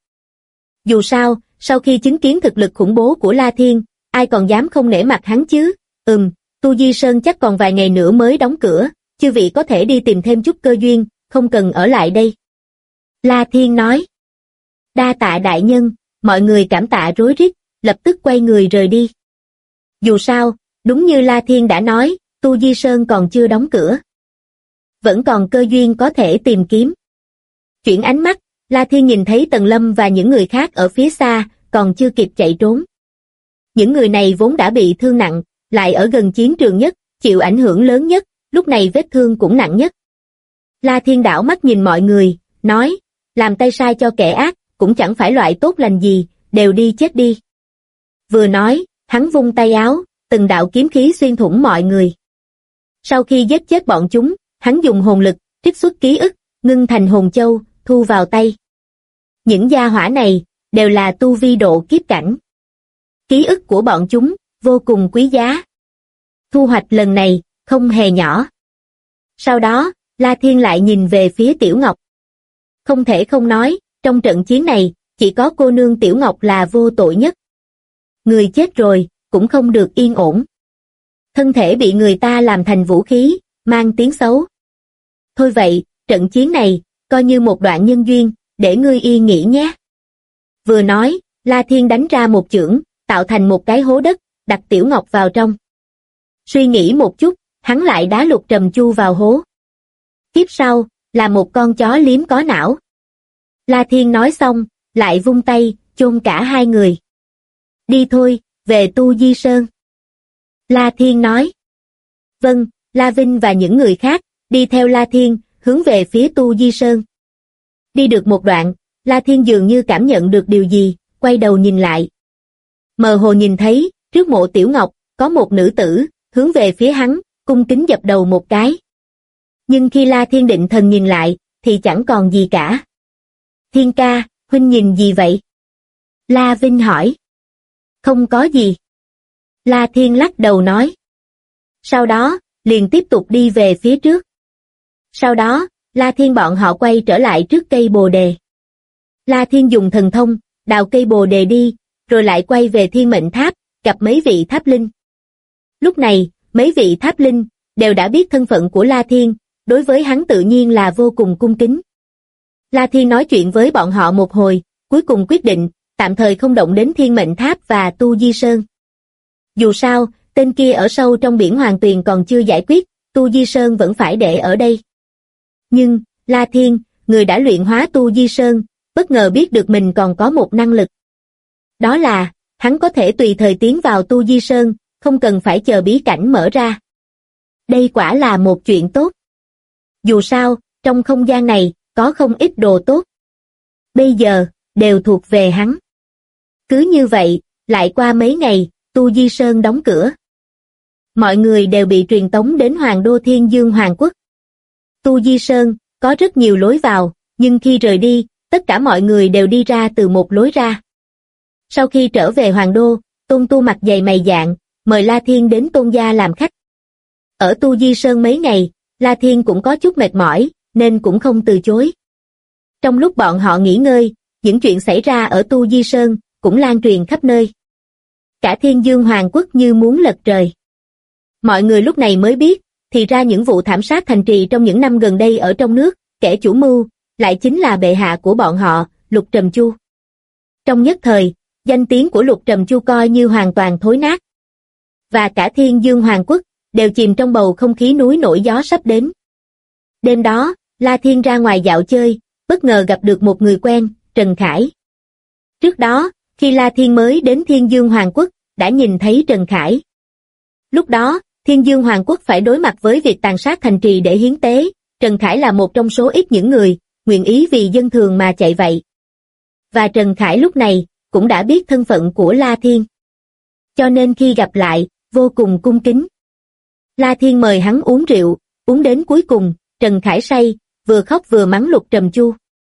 Dù sao, sau khi chứng kiến thực lực khủng bố của La Thiên, ai còn dám không nể mặt hắn chứ? Tu Di Sơn chắc còn vài ngày nữa mới đóng cửa, chư vị có thể đi tìm thêm chút cơ duyên, không cần ở lại đây. La Thiên nói. Đa tạ đại nhân, mọi người cảm tạ rối rít, lập tức quay người rời đi. Dù sao, đúng như La Thiên đã nói, Tu Di Sơn còn chưa đóng cửa. Vẫn còn cơ duyên có thể tìm kiếm. Chuyển ánh mắt, La Thiên nhìn thấy Tần Lâm và những người khác ở phía xa, còn chưa kịp chạy trốn. Những người này vốn đã bị thương nặng, lại ở gần chiến trường nhất, chịu ảnh hưởng lớn nhất, lúc này vết thương cũng nặng nhất. La Thiên đảo mắt nhìn mọi người, nói, làm tay sai cho kẻ ác, cũng chẳng phải loại tốt lành gì, đều đi chết đi. Vừa nói, hắn vung tay áo, từng đạo kiếm khí xuyên thủng mọi người. Sau khi giết chết bọn chúng, hắn dùng hồn lực, trích xuất ký ức, ngưng thành hồn châu, thu vào tay. Những gia hỏa này, đều là tu vi độ kiếp cảnh. Ký ức của bọn chúng, vô cùng quý giá. Thu hoạch lần này, không hề nhỏ. Sau đó, La Thiên lại nhìn về phía Tiểu Ngọc. Không thể không nói, trong trận chiến này, chỉ có cô nương Tiểu Ngọc là vô tội nhất. Người chết rồi, cũng không được yên ổn. Thân thể bị người ta làm thành vũ khí, mang tiếng xấu. Thôi vậy, trận chiến này, coi như một đoạn nhân duyên, để ngươi yên nghỉ nhé. Vừa nói, La Thiên đánh ra một chưởng, tạo thành một cái hố đất, đặt Tiểu Ngọc vào trong. Suy nghĩ một chút, hắn lại đá Lục Trầm Chu vào hố. Tiếp sau, là một con chó liếm có não. La Thiên nói xong, lại vung tay, chôn cả hai người. Đi thôi, về Tu Di Sơn. La Thiên nói. Vâng, La Vinh và những người khác, đi theo La Thiên, hướng về phía Tu Di Sơn. Đi được một đoạn, La Thiên dường như cảm nhận được điều gì, quay đầu nhìn lại. Mơ hồ nhìn thấy, trước mộ Tiểu Ngọc, có một nữ tử, hướng về phía hắn, cung kính dập đầu một cái. Nhưng khi La Thiên định thần nhìn lại, thì chẳng còn gì cả. Thiên ca, huynh nhìn gì vậy? La Vinh hỏi. Không có gì. La Thiên lắc đầu nói. Sau đó, liền tiếp tục đi về phía trước. Sau đó, La Thiên bọn họ quay trở lại trước cây bồ đề. La Thiên dùng thần thông, đào cây bồ đề đi, rồi lại quay về Thiên Mệnh Tháp, gặp mấy vị tháp linh. Lúc này, mấy vị tháp linh, đều đã biết thân phận của La Thiên, đối với hắn tự nhiên là vô cùng cung kính. La Thiên nói chuyện với bọn họ một hồi, cuối cùng quyết định, tạm thời không động đến Thiên Mệnh Tháp và Tu Di Sơn. Dù sao, tên kia ở sâu trong biển Hoàng Tuyền còn chưa giải quyết, Tu Di Sơn vẫn phải để ở đây. Nhưng, La Thiên, người đã luyện hóa Tu Di Sơn, bất ngờ biết được mình còn có một năng lực. Đó là, hắn có thể tùy thời tiến vào Tu Di Sơn, không cần phải chờ bí cảnh mở ra. Đây quả là một chuyện tốt. Dù sao, trong không gian này, có không ít đồ tốt. Bây giờ, đều thuộc về hắn. Cứ như vậy, lại qua mấy ngày, Tu Di Sơn đóng cửa. Mọi người đều bị truyền tống đến Hoàng đô Thiên Dương Hoàng quốc. Tu Di Sơn, có rất nhiều lối vào, nhưng khi rời đi, tất cả mọi người đều đi ra từ một lối ra. Sau khi trở về Hoàng đô, Tôn Tu mặt dày mày dạn, mời La Thiên đến Tôn gia làm khách. Ở Tu Di Sơn mấy ngày, La Thiên cũng có chút mệt mỏi, nên cũng không từ chối. Trong lúc bọn họ nghỉ ngơi, những chuyện xảy ra ở Tu Di Sơn cũng lan truyền khắp nơi. Cả Thiên Dương Hoàng quốc như muốn lật trời. Mọi người lúc này mới biết, thì ra những vụ thảm sát thành trì trong những năm gần đây ở trong nước, kẻ chủ mưu, lại chính là bệ hạ của bọn họ, Lục Trầm Chu. Trong nhất thời, danh tiếng của Lục Trầm Chu coi như hoàn toàn thối nát. Và cả Thiên Dương Hoàng quốc, đều chìm trong bầu không khí núi nổi gió sắp đến. Đêm đó, La Thiên ra ngoài dạo chơi, bất ngờ gặp được một người quen, Trần Khải. Trước đó, khi La Thiên mới đến Thiên Dương Hoàng quốc, đã nhìn thấy Trần Khải. Lúc đó, Thiên Dương Hoàng quốc phải đối mặt với việc tàn sát thành trì để hiến tế, Trần Khải là một trong số ít những người, nguyện ý vì dân thường mà chạy vậy. Và Trần Khải lúc này, cũng đã biết thân phận của La Thiên. Cho nên khi gặp lại, vô cùng cung kính. La Thiên mời hắn uống rượu, uống đến cuối cùng, Trần Khải say, vừa khóc vừa mắng Lục Trầm Chu.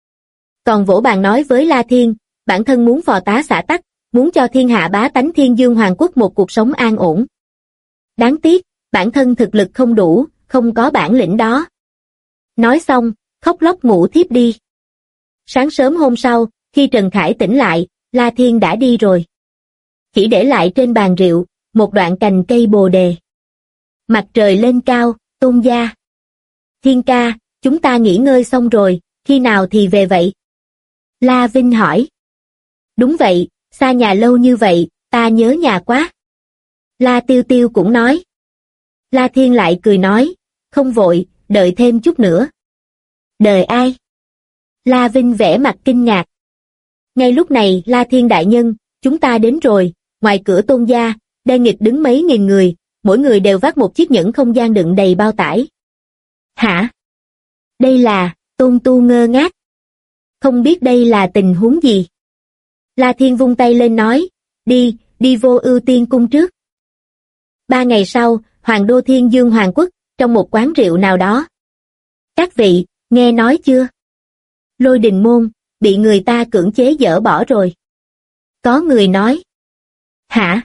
Còn vỗ bàn nói với La Thiên, bản thân muốn phò tá xã tắc, muốn cho thiên hạ bá tánh Thiên Dương Hoàng quốc một cuộc sống an ổn. Đáng tiếc, bản thân thực lực không đủ, không có bản lĩnh đó. Nói xong, khóc lóc ngủ thiếp đi. Sáng sớm hôm sau, khi Trần Khải tỉnh lại, La Thiên đã đi rồi. Chỉ để lại trên bàn rượu, một đoạn cành cây bồ đề. Mặt trời lên cao, Tôn gia. Thiên ca, chúng ta nghỉ ngơi xong rồi, khi nào thì về vậy? La Vinh hỏi. Đúng vậy, xa nhà lâu như vậy, ta nhớ nhà quá. La Tiêu Tiêu cũng nói. La Thiên lại cười nói, không vội, đợi thêm chút nữa. Đợi ai? La Vinh vẻ mặt kinh ngạc. Ngay lúc này La Thiên đại nhân, chúng ta đến rồi, ngoài cửa Tôn gia, đen nghịt đứng mấy nghìn người, mỗi người đều vác một chiếc nhẫn không gian đựng đầy bao tải. Hả? Đây là, Tôn Tu ngơ ngác. Không biết đây là tình huống gì? La Thiên vung tay lên nói, đi Vô Ưu Tiên cung trước. 3 ngày sau, Hoàng đô Thiên Dương Hoàng quốc, trong một quán rượu nào đó. Các vị, nghe nói chưa? Lôi Đình môn, bị người ta cưỡng chế dỡ bỏ rồi. Có người nói. Hả?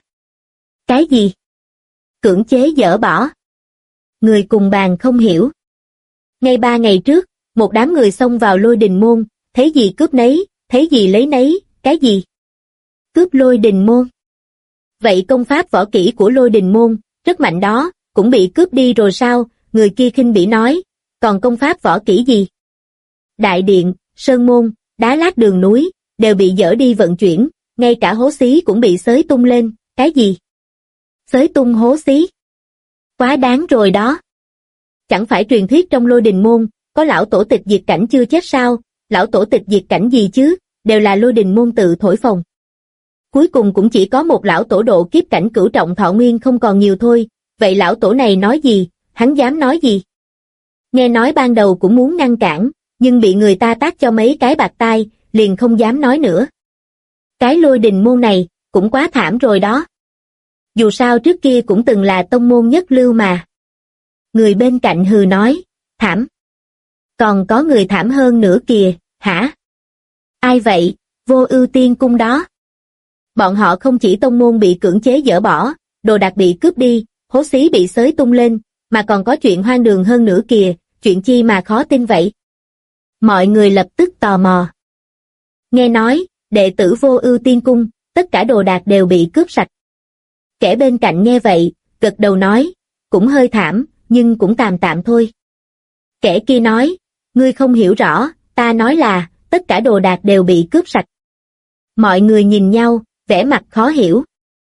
Cái gì? Cưỡng chế dỡ bỏ? Người cùng bàn không hiểu. Ngay 3 ngày trước, một đám người xông vào Lôi Đình môn, thấy gì cướp nấy, thấy gì lấy nấy, cái gì? Cướp Lôi Đình môn. Vậy công pháp võ kỹ của Lôi Đình môn, rất mạnh đó, cũng bị cướp đi rồi sao? Người kia khinh bỉ nói, còn công pháp võ kỹ gì? Đại điện, sơn môn, đá lát đường núi, đều bị dỡ đi vận chuyển, ngay cả hố xí cũng bị xới tung lên, cái gì? Xới tung hố xí? Quá đáng rồi đó. Chẳng phải truyền thuyết trong Lôi Đình môn, có lão tổ tịch diệt cảnh chưa chết sao? Lão tổ tịch diệt cảnh gì chứ, đều là Lôi Đình môn tự thổi phồng. Cuối cùng cũng chỉ có một lão tổ độ kiếp cảnh cửu trọng thọ nguyên không còn nhiều thôi, vậy lão tổ này nói gì, hắn dám nói gì? Nghe nói ban đầu cũng muốn ngăn cản, nhưng bị người ta tát cho mấy cái bạt tai, liền không dám nói nữa. Cái Lôi Đình môn này, cũng quá thảm rồi đó. Dù sao trước kia cũng từng là tông môn nhất lưu mà. Người bên cạnh hừ nói, thảm. Còn có người thảm hơn nữa kìa, hả? Ai vậy? Vô Ưu Tiên cung đó. Bọn họ không chỉ tông môn bị cưỡng chế dỡ bỏ, đồ đạc bị cướp đi, hố xí bị xới tung lên, mà còn có chuyện hoang đường hơn nữa kìa, chuyện chi mà khó tin vậy? Mọi người lập tức tò mò. Nghe nói, đệ tử Vô Ưu Tiên cung, tất cả đồ đạc đều bị cướp sạch. Kẻ bên cạnh nghe vậy, gật đầu nói, cũng hơi thảm, nhưng cũng tạm tạm thôi. Kẻ kia nói, ngươi không hiểu rõ, ta nói là, tất cả đồ đạc đều bị cướp sạch. Mọi người nhìn nhau, vẻ mặt khó hiểu.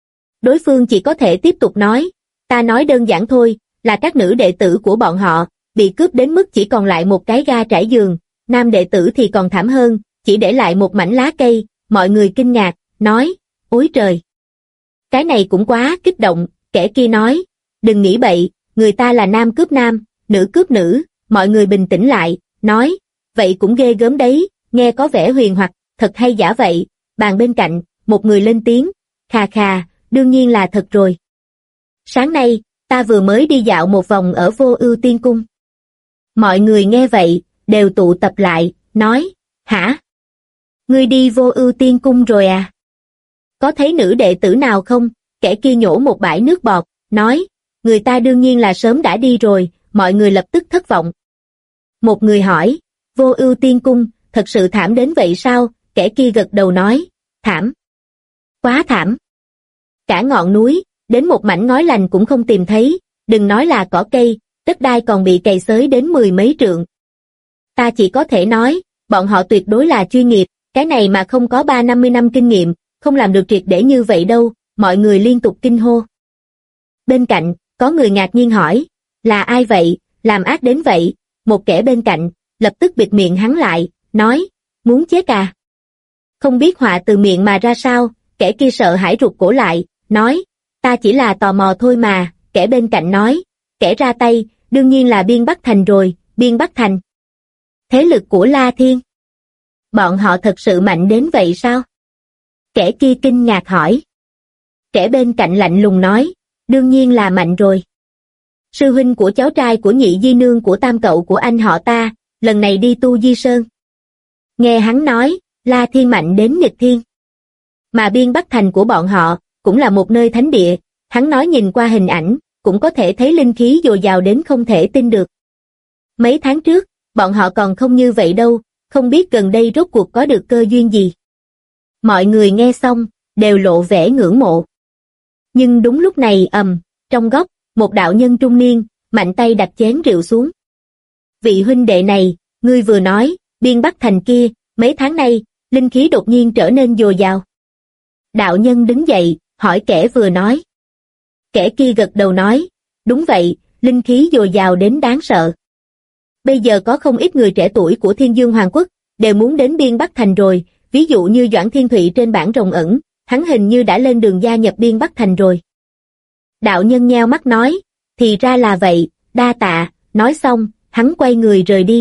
Đối phương chỉ có thể tiếp tục nói, ta nói đơn giản thôi, là các nữ đệ tử của bọn họ, bị cướp đến mức chỉ còn lại một cái ga trải giường, nam đệ tử thì còn thảm hơn, chỉ để lại một mảnh lá cây, mọi người kinh ngạc, nói, ôi trời! Cái này cũng quá kích động, kẻ kia nói, đừng nghĩ bậy, người ta là nam cướp nam, nữ cướp nữ, mọi người bình tĩnh lại, nói, vậy cũng ghê gớm đấy, nghe có vẻ huyền hoặc, thật hay giả vậy, bàn bên cạnh, một người lên tiếng, khà khà, đương nhiên là thật rồi. Sáng nay, ta vừa mới đi dạo một vòng ở Vô Ưu Tiên Cung. Mọi người nghe vậy, đều tụ tập lại, nói, hả? Ngươi đi Vô Ưu Tiên Cung rồi à? Có thấy nữ đệ tử nào không? Kẻ kia nhổ một bãi nước bọt, nói, người ta đương nhiên là sớm đã đi rồi, mọi người lập tức thất vọng. Một người hỏi, Vô Ưu Tiên Cung, thật sự thảm đến vậy sao? Kẻ kia gật đầu nói, thảm. Quá thảm. Cả ngọn núi, đến một mảnh ngói lành cũng không tìm thấy, đừng nói là cỏ cây, đất đai còn bị cày xới đến 10 mấy trượng. Ta chỉ có thể nói, bọn họ tuyệt đối là chuyên nghiệp, cái này mà không có 30-50 năm kinh nghiệm, không làm được triệt để như vậy đâu, mọi người liên tục kinh hô. Bên cạnh, có người ngạc nhiên hỏi, là ai vậy, làm ác đến vậy, một kẻ bên cạnh, lập tức bịt miệng hắn lại, nói, muốn chết à? Không biết họa từ miệng mà ra sao, kẻ kia sợ hãi rụt cổ lại, nói, ta chỉ là tò mò thôi mà, kẻ bên cạnh nói, kẻ ra tay, đương nhiên là Biên Bắc Thành rồi, Biên Bắc Thành. Thế lực của La Thiên. Bọn họ thật sự mạnh đến vậy sao? Kẻ kia kinh ngạc hỏi. Kẻ bên cạnh lạnh lùng nói, đương nhiên là mạnh rồi. Sư huynh của cháu trai của Nhị Di Nương của tam cậu của anh họ ta, lần này đi Tu Di Sơn. Nghe hắn nói, La Thiên mạnh đến nghịch thiên. Mà Biên Bắc Thành của bọn họ, cũng là một nơi thánh địa, hắn nói nhìn qua hình ảnh, cũng có thể thấy linh khí dồi dào đến không thể tin được. Mấy tháng trước, bọn họ còn không như vậy đâu, không biết gần đây rốt cuộc có được cơ duyên gì. Mọi người nghe xong, đều lộ vẻ ngưỡng mộ. Nhưng đúng lúc này trong góc, một đạo nhân trung niên, mạnh tay đặt chén rượu xuống. Vị huynh đệ này, ngươi vừa nói, Biên Bắc Thành kia, mấy tháng nay, linh khí đột nhiên trở nên dồi dào. Đạo nhân đứng dậy, hỏi kẻ vừa nói. Kẻ kia gật đầu nói, đúng vậy, linh khí dồi dào đến đáng sợ. Bây giờ có không ít người trẻ tuổi của Thiên Dương Hoàng Quốc, đều muốn đến Biên Bắc Thành rồi, ví dụ như Doãn Thiên Thụy trên bảng rồng ẩn, hắn hình như đã lên đường gia nhập Biên Bắc Thành rồi. Đạo nhân nheo mắt nói, thì ra là vậy, đa tạ, nói xong, hắn quay người rời đi.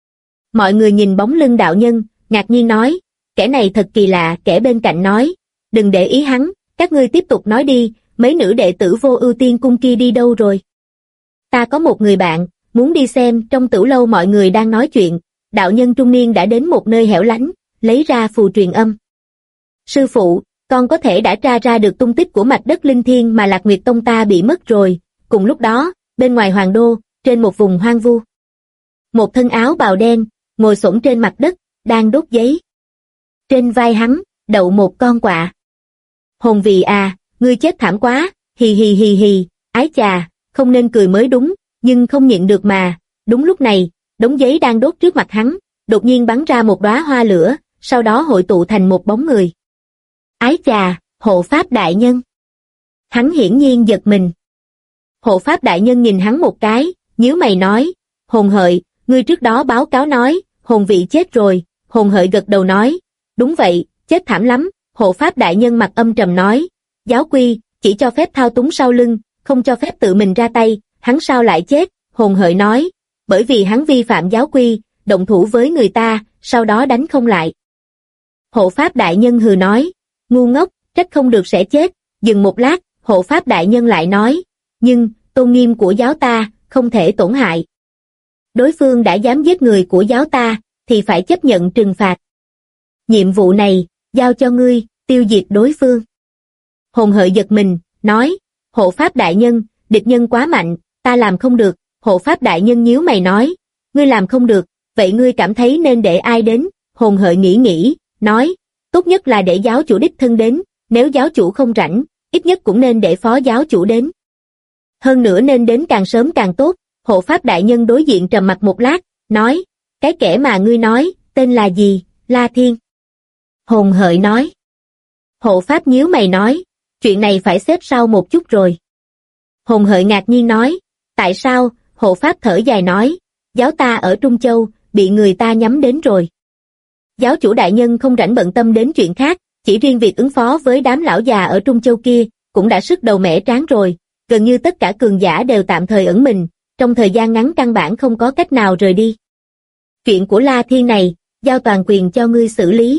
Mọi người nhìn bóng lưng đạo nhân, ngạc nhiên nói, kẻ này thật kỳ lạ, kẻ bên cạnh nói, đừng để ý hắn, các ngươi tiếp tục nói đi, mấy nữ đệ tử Vô Ưu Tiên Cung kia đi đâu rồi? Ta có một người bạn, muốn đi xem. Trong tửu lâu mọi người đang nói chuyện, đạo nhân trung niên đã đến một nơi hẻo lánh, lấy ra phù truyền âm. Sư phụ, con có thể đã tra ra được tung tích của mạch đất linh thiên mà Lạc Nguyệt Tông ta bị mất rồi. Cùng lúc đó, bên ngoài hoàng đô, trên một vùng hoang vu, một thân áo bào đen, ngồi xổm trên mặt đất, đang đốt giấy. Trên vai hắn, đậu một con quạ. Hồn vị à, ngươi chết thảm quá, hì hì hì hì, ái chà, không nên cười mới đúng, nhưng không nhịn được mà. Đúng lúc này, đống giấy đang đốt trước mặt hắn, đột nhiên bắn ra một đóa hoa lửa, sau đó hội tụ thành một bóng người. Ái chà, hộ pháp đại nhân. Hắn hiển nhiên giật mình. Hộ pháp đại nhân nhìn hắn một cái, nhíu mày nói, Hồn Hợi, ngươi trước đó báo cáo nói, hồn vị chết rồi. Hồn Hợi gật đầu nói, đúng vậy, chết thảm lắm. Hộ pháp đại nhân mặt âm trầm nói, giáo quy, chỉ cho phép thao túng sau lưng, không cho phép tự mình ra tay, hắn sao lại chết? Hồn Hợi nói, bởi vì hắn vi phạm giáo quy, động thủ với người ta, sau đó đánh không lại. Hộ pháp đại nhân hừ nói, ngu ngốc, trách không được sẽ chết. Dừng một lát, hộ pháp đại nhân lại nói, nhưng, tôn nghiêm của giáo ta, không thể tổn hại. Đối phương đã dám giết người của giáo ta, thì phải chấp nhận trừng phạt. Nhiệm vụ này, giao cho ngươi, tiêu diệt đối phương. Hồn Hợi giật mình, nói, hộ pháp đại nhân, địch nhân quá mạnh, ta làm không được. Hộ pháp đại nhân nhíu mày nói, ngươi làm không được, vậy ngươi cảm thấy nên để ai đến? Hồn Hợi nghĩ, nói, tốt nhất là để giáo chủ đích thân đến, nếu giáo chủ không rảnh, ít nhất cũng nên để phó giáo chủ đến. Hơn nữa nên đến càng sớm càng tốt. Hộ pháp đại nhân đối diện trầm mặc một lát, nói, cái kẻ mà ngươi nói, tên là gì? La Thiên. Hồn Hợi nói. Hộ pháp nhíu mày nói, chuyện này phải xếp sau một chút rồi. Hồn Hợi ngạc nhiên nói, tại sao? Hộ pháp thở dài nói, giáo ta ở Trung Châu, bị người ta nhắm đến rồi. Giáo chủ đại nhân không rảnh bận tâm đến chuyện khác, chỉ riêng việc ứng phó với đám lão già ở Trung Châu kia, cũng đã sức đầu mẻ trán rồi, gần như tất cả cường giả đều tạm thời ẩn mình, trong thời gian ngắn căn bản không có cách nào rời đi. Chuyện của La Thiên này, giao toàn quyền cho ngươi xử lý.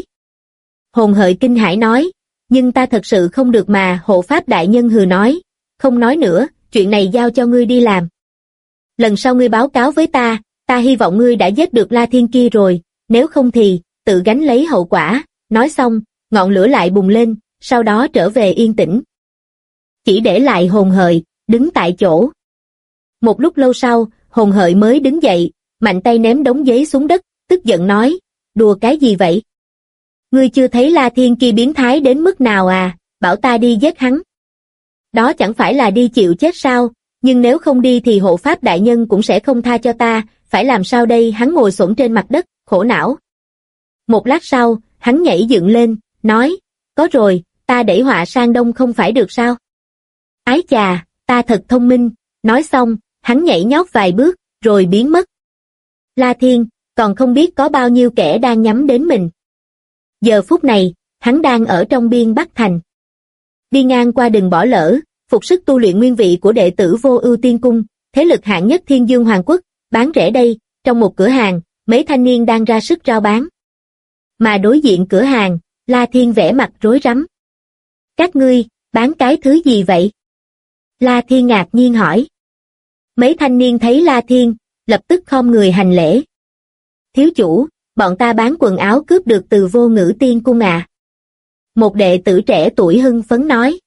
Hồn Hợi kinh hãi nói, nhưng ta thật sự không được mà. Hộ pháp đại nhân hừ nói, không nói nữa, chuyện này giao cho ngươi đi làm. Lần sau ngươi báo cáo với ta hy vọng ngươi đã giết được La Thiên kia rồi, nếu không thì, tự gánh lấy hậu quả. Nói xong, ngọn lửa lại bùng lên, sau đó trở về yên tĩnh. Chỉ để lại Hồn Hợi, đứng tại chỗ. Một lúc lâu sau, Hồn Hợi mới đứng dậy, mạnh tay ném đống giấy xuống đất, tức giận nói, đùa cái gì vậy? Ngươi chưa thấy La Thiên kia biến thái đến mức nào à, bảo ta đi giết hắn. Đó chẳng phải là đi chịu chết sao, nhưng nếu không đi thì hộ pháp đại nhân cũng sẽ không tha cho ta, phải làm sao đây? Hắn ngồi xổm trên mặt đất, khổ não. Một lát sau, hắn nhảy dựng lên, nói, có rồi, ta đẩy họa sang đông không phải được sao? Ái chà, ta thật thông minh, nói xong, hắn nhảy nhót vài bước, rồi biến mất. La Thiên, còn không biết có bao nhiêu kẻ đang nhắm đến mình. Giờ phút này, hắn đang ở trong biên Bắc Thành. Đi ngang qua đừng bỏ lỡ, phục sức tu luyện nguyên vị của đệ tử Vô Ưu Tiên Cung, thế lực hạng nhất Thiên Dương Hoàng Quốc, bán rẻ đây. Trong một cửa hàng, mấy thanh niên đang ra sức rao bán. Mà đối diện cửa hàng, La Thiên vẻ mặt rối rắm. Các ngươi, bán cái thứ gì vậy? La Thiên ngạc nhiên hỏi. Mấy thanh niên thấy La Thiên, lập tức khom người hành lễ. Thiếu chủ, bọn ta bán quần áo cướp được từ Vô Ngữ Tiên Cung à? Một đệ tử trẻ tuổi hưng phấn nói.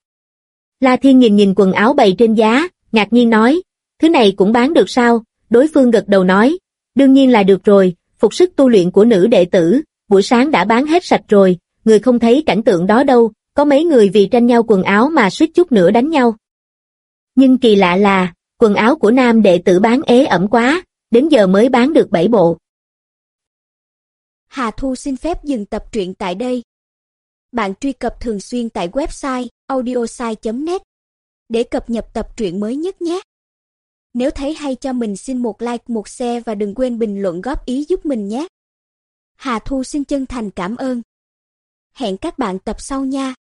La Thiên nhìn quần áo bày trên giá, ngạc nhiên nói, thứ này cũng bán được sao? Đối phương gật đầu nói, đương nhiên là được rồi, phục sức tu luyện của nữ đệ tử, buổi sáng đã bán hết sạch rồi, người không thấy cảnh tượng đó đâu, có mấy người vì tranh nhau quần áo mà suýt chút nữa đánh nhau. Nhưng kỳ lạ là, quần áo của nam đệ tử bán ế ẩm quá, đến giờ mới bán được 7 bộ. Hà Thu xin phép dừng tập truyện tại đây. Bạn truy cập thường xuyên tại website audiosai.net để cập nhật tập truyện mới nhất nhé. Nếu thấy hay cho mình xin một like, một share và đừng quên bình luận góp ý giúp mình nhé. Hà Thu xin chân thành cảm ơn. Hẹn các bạn tập sau nha.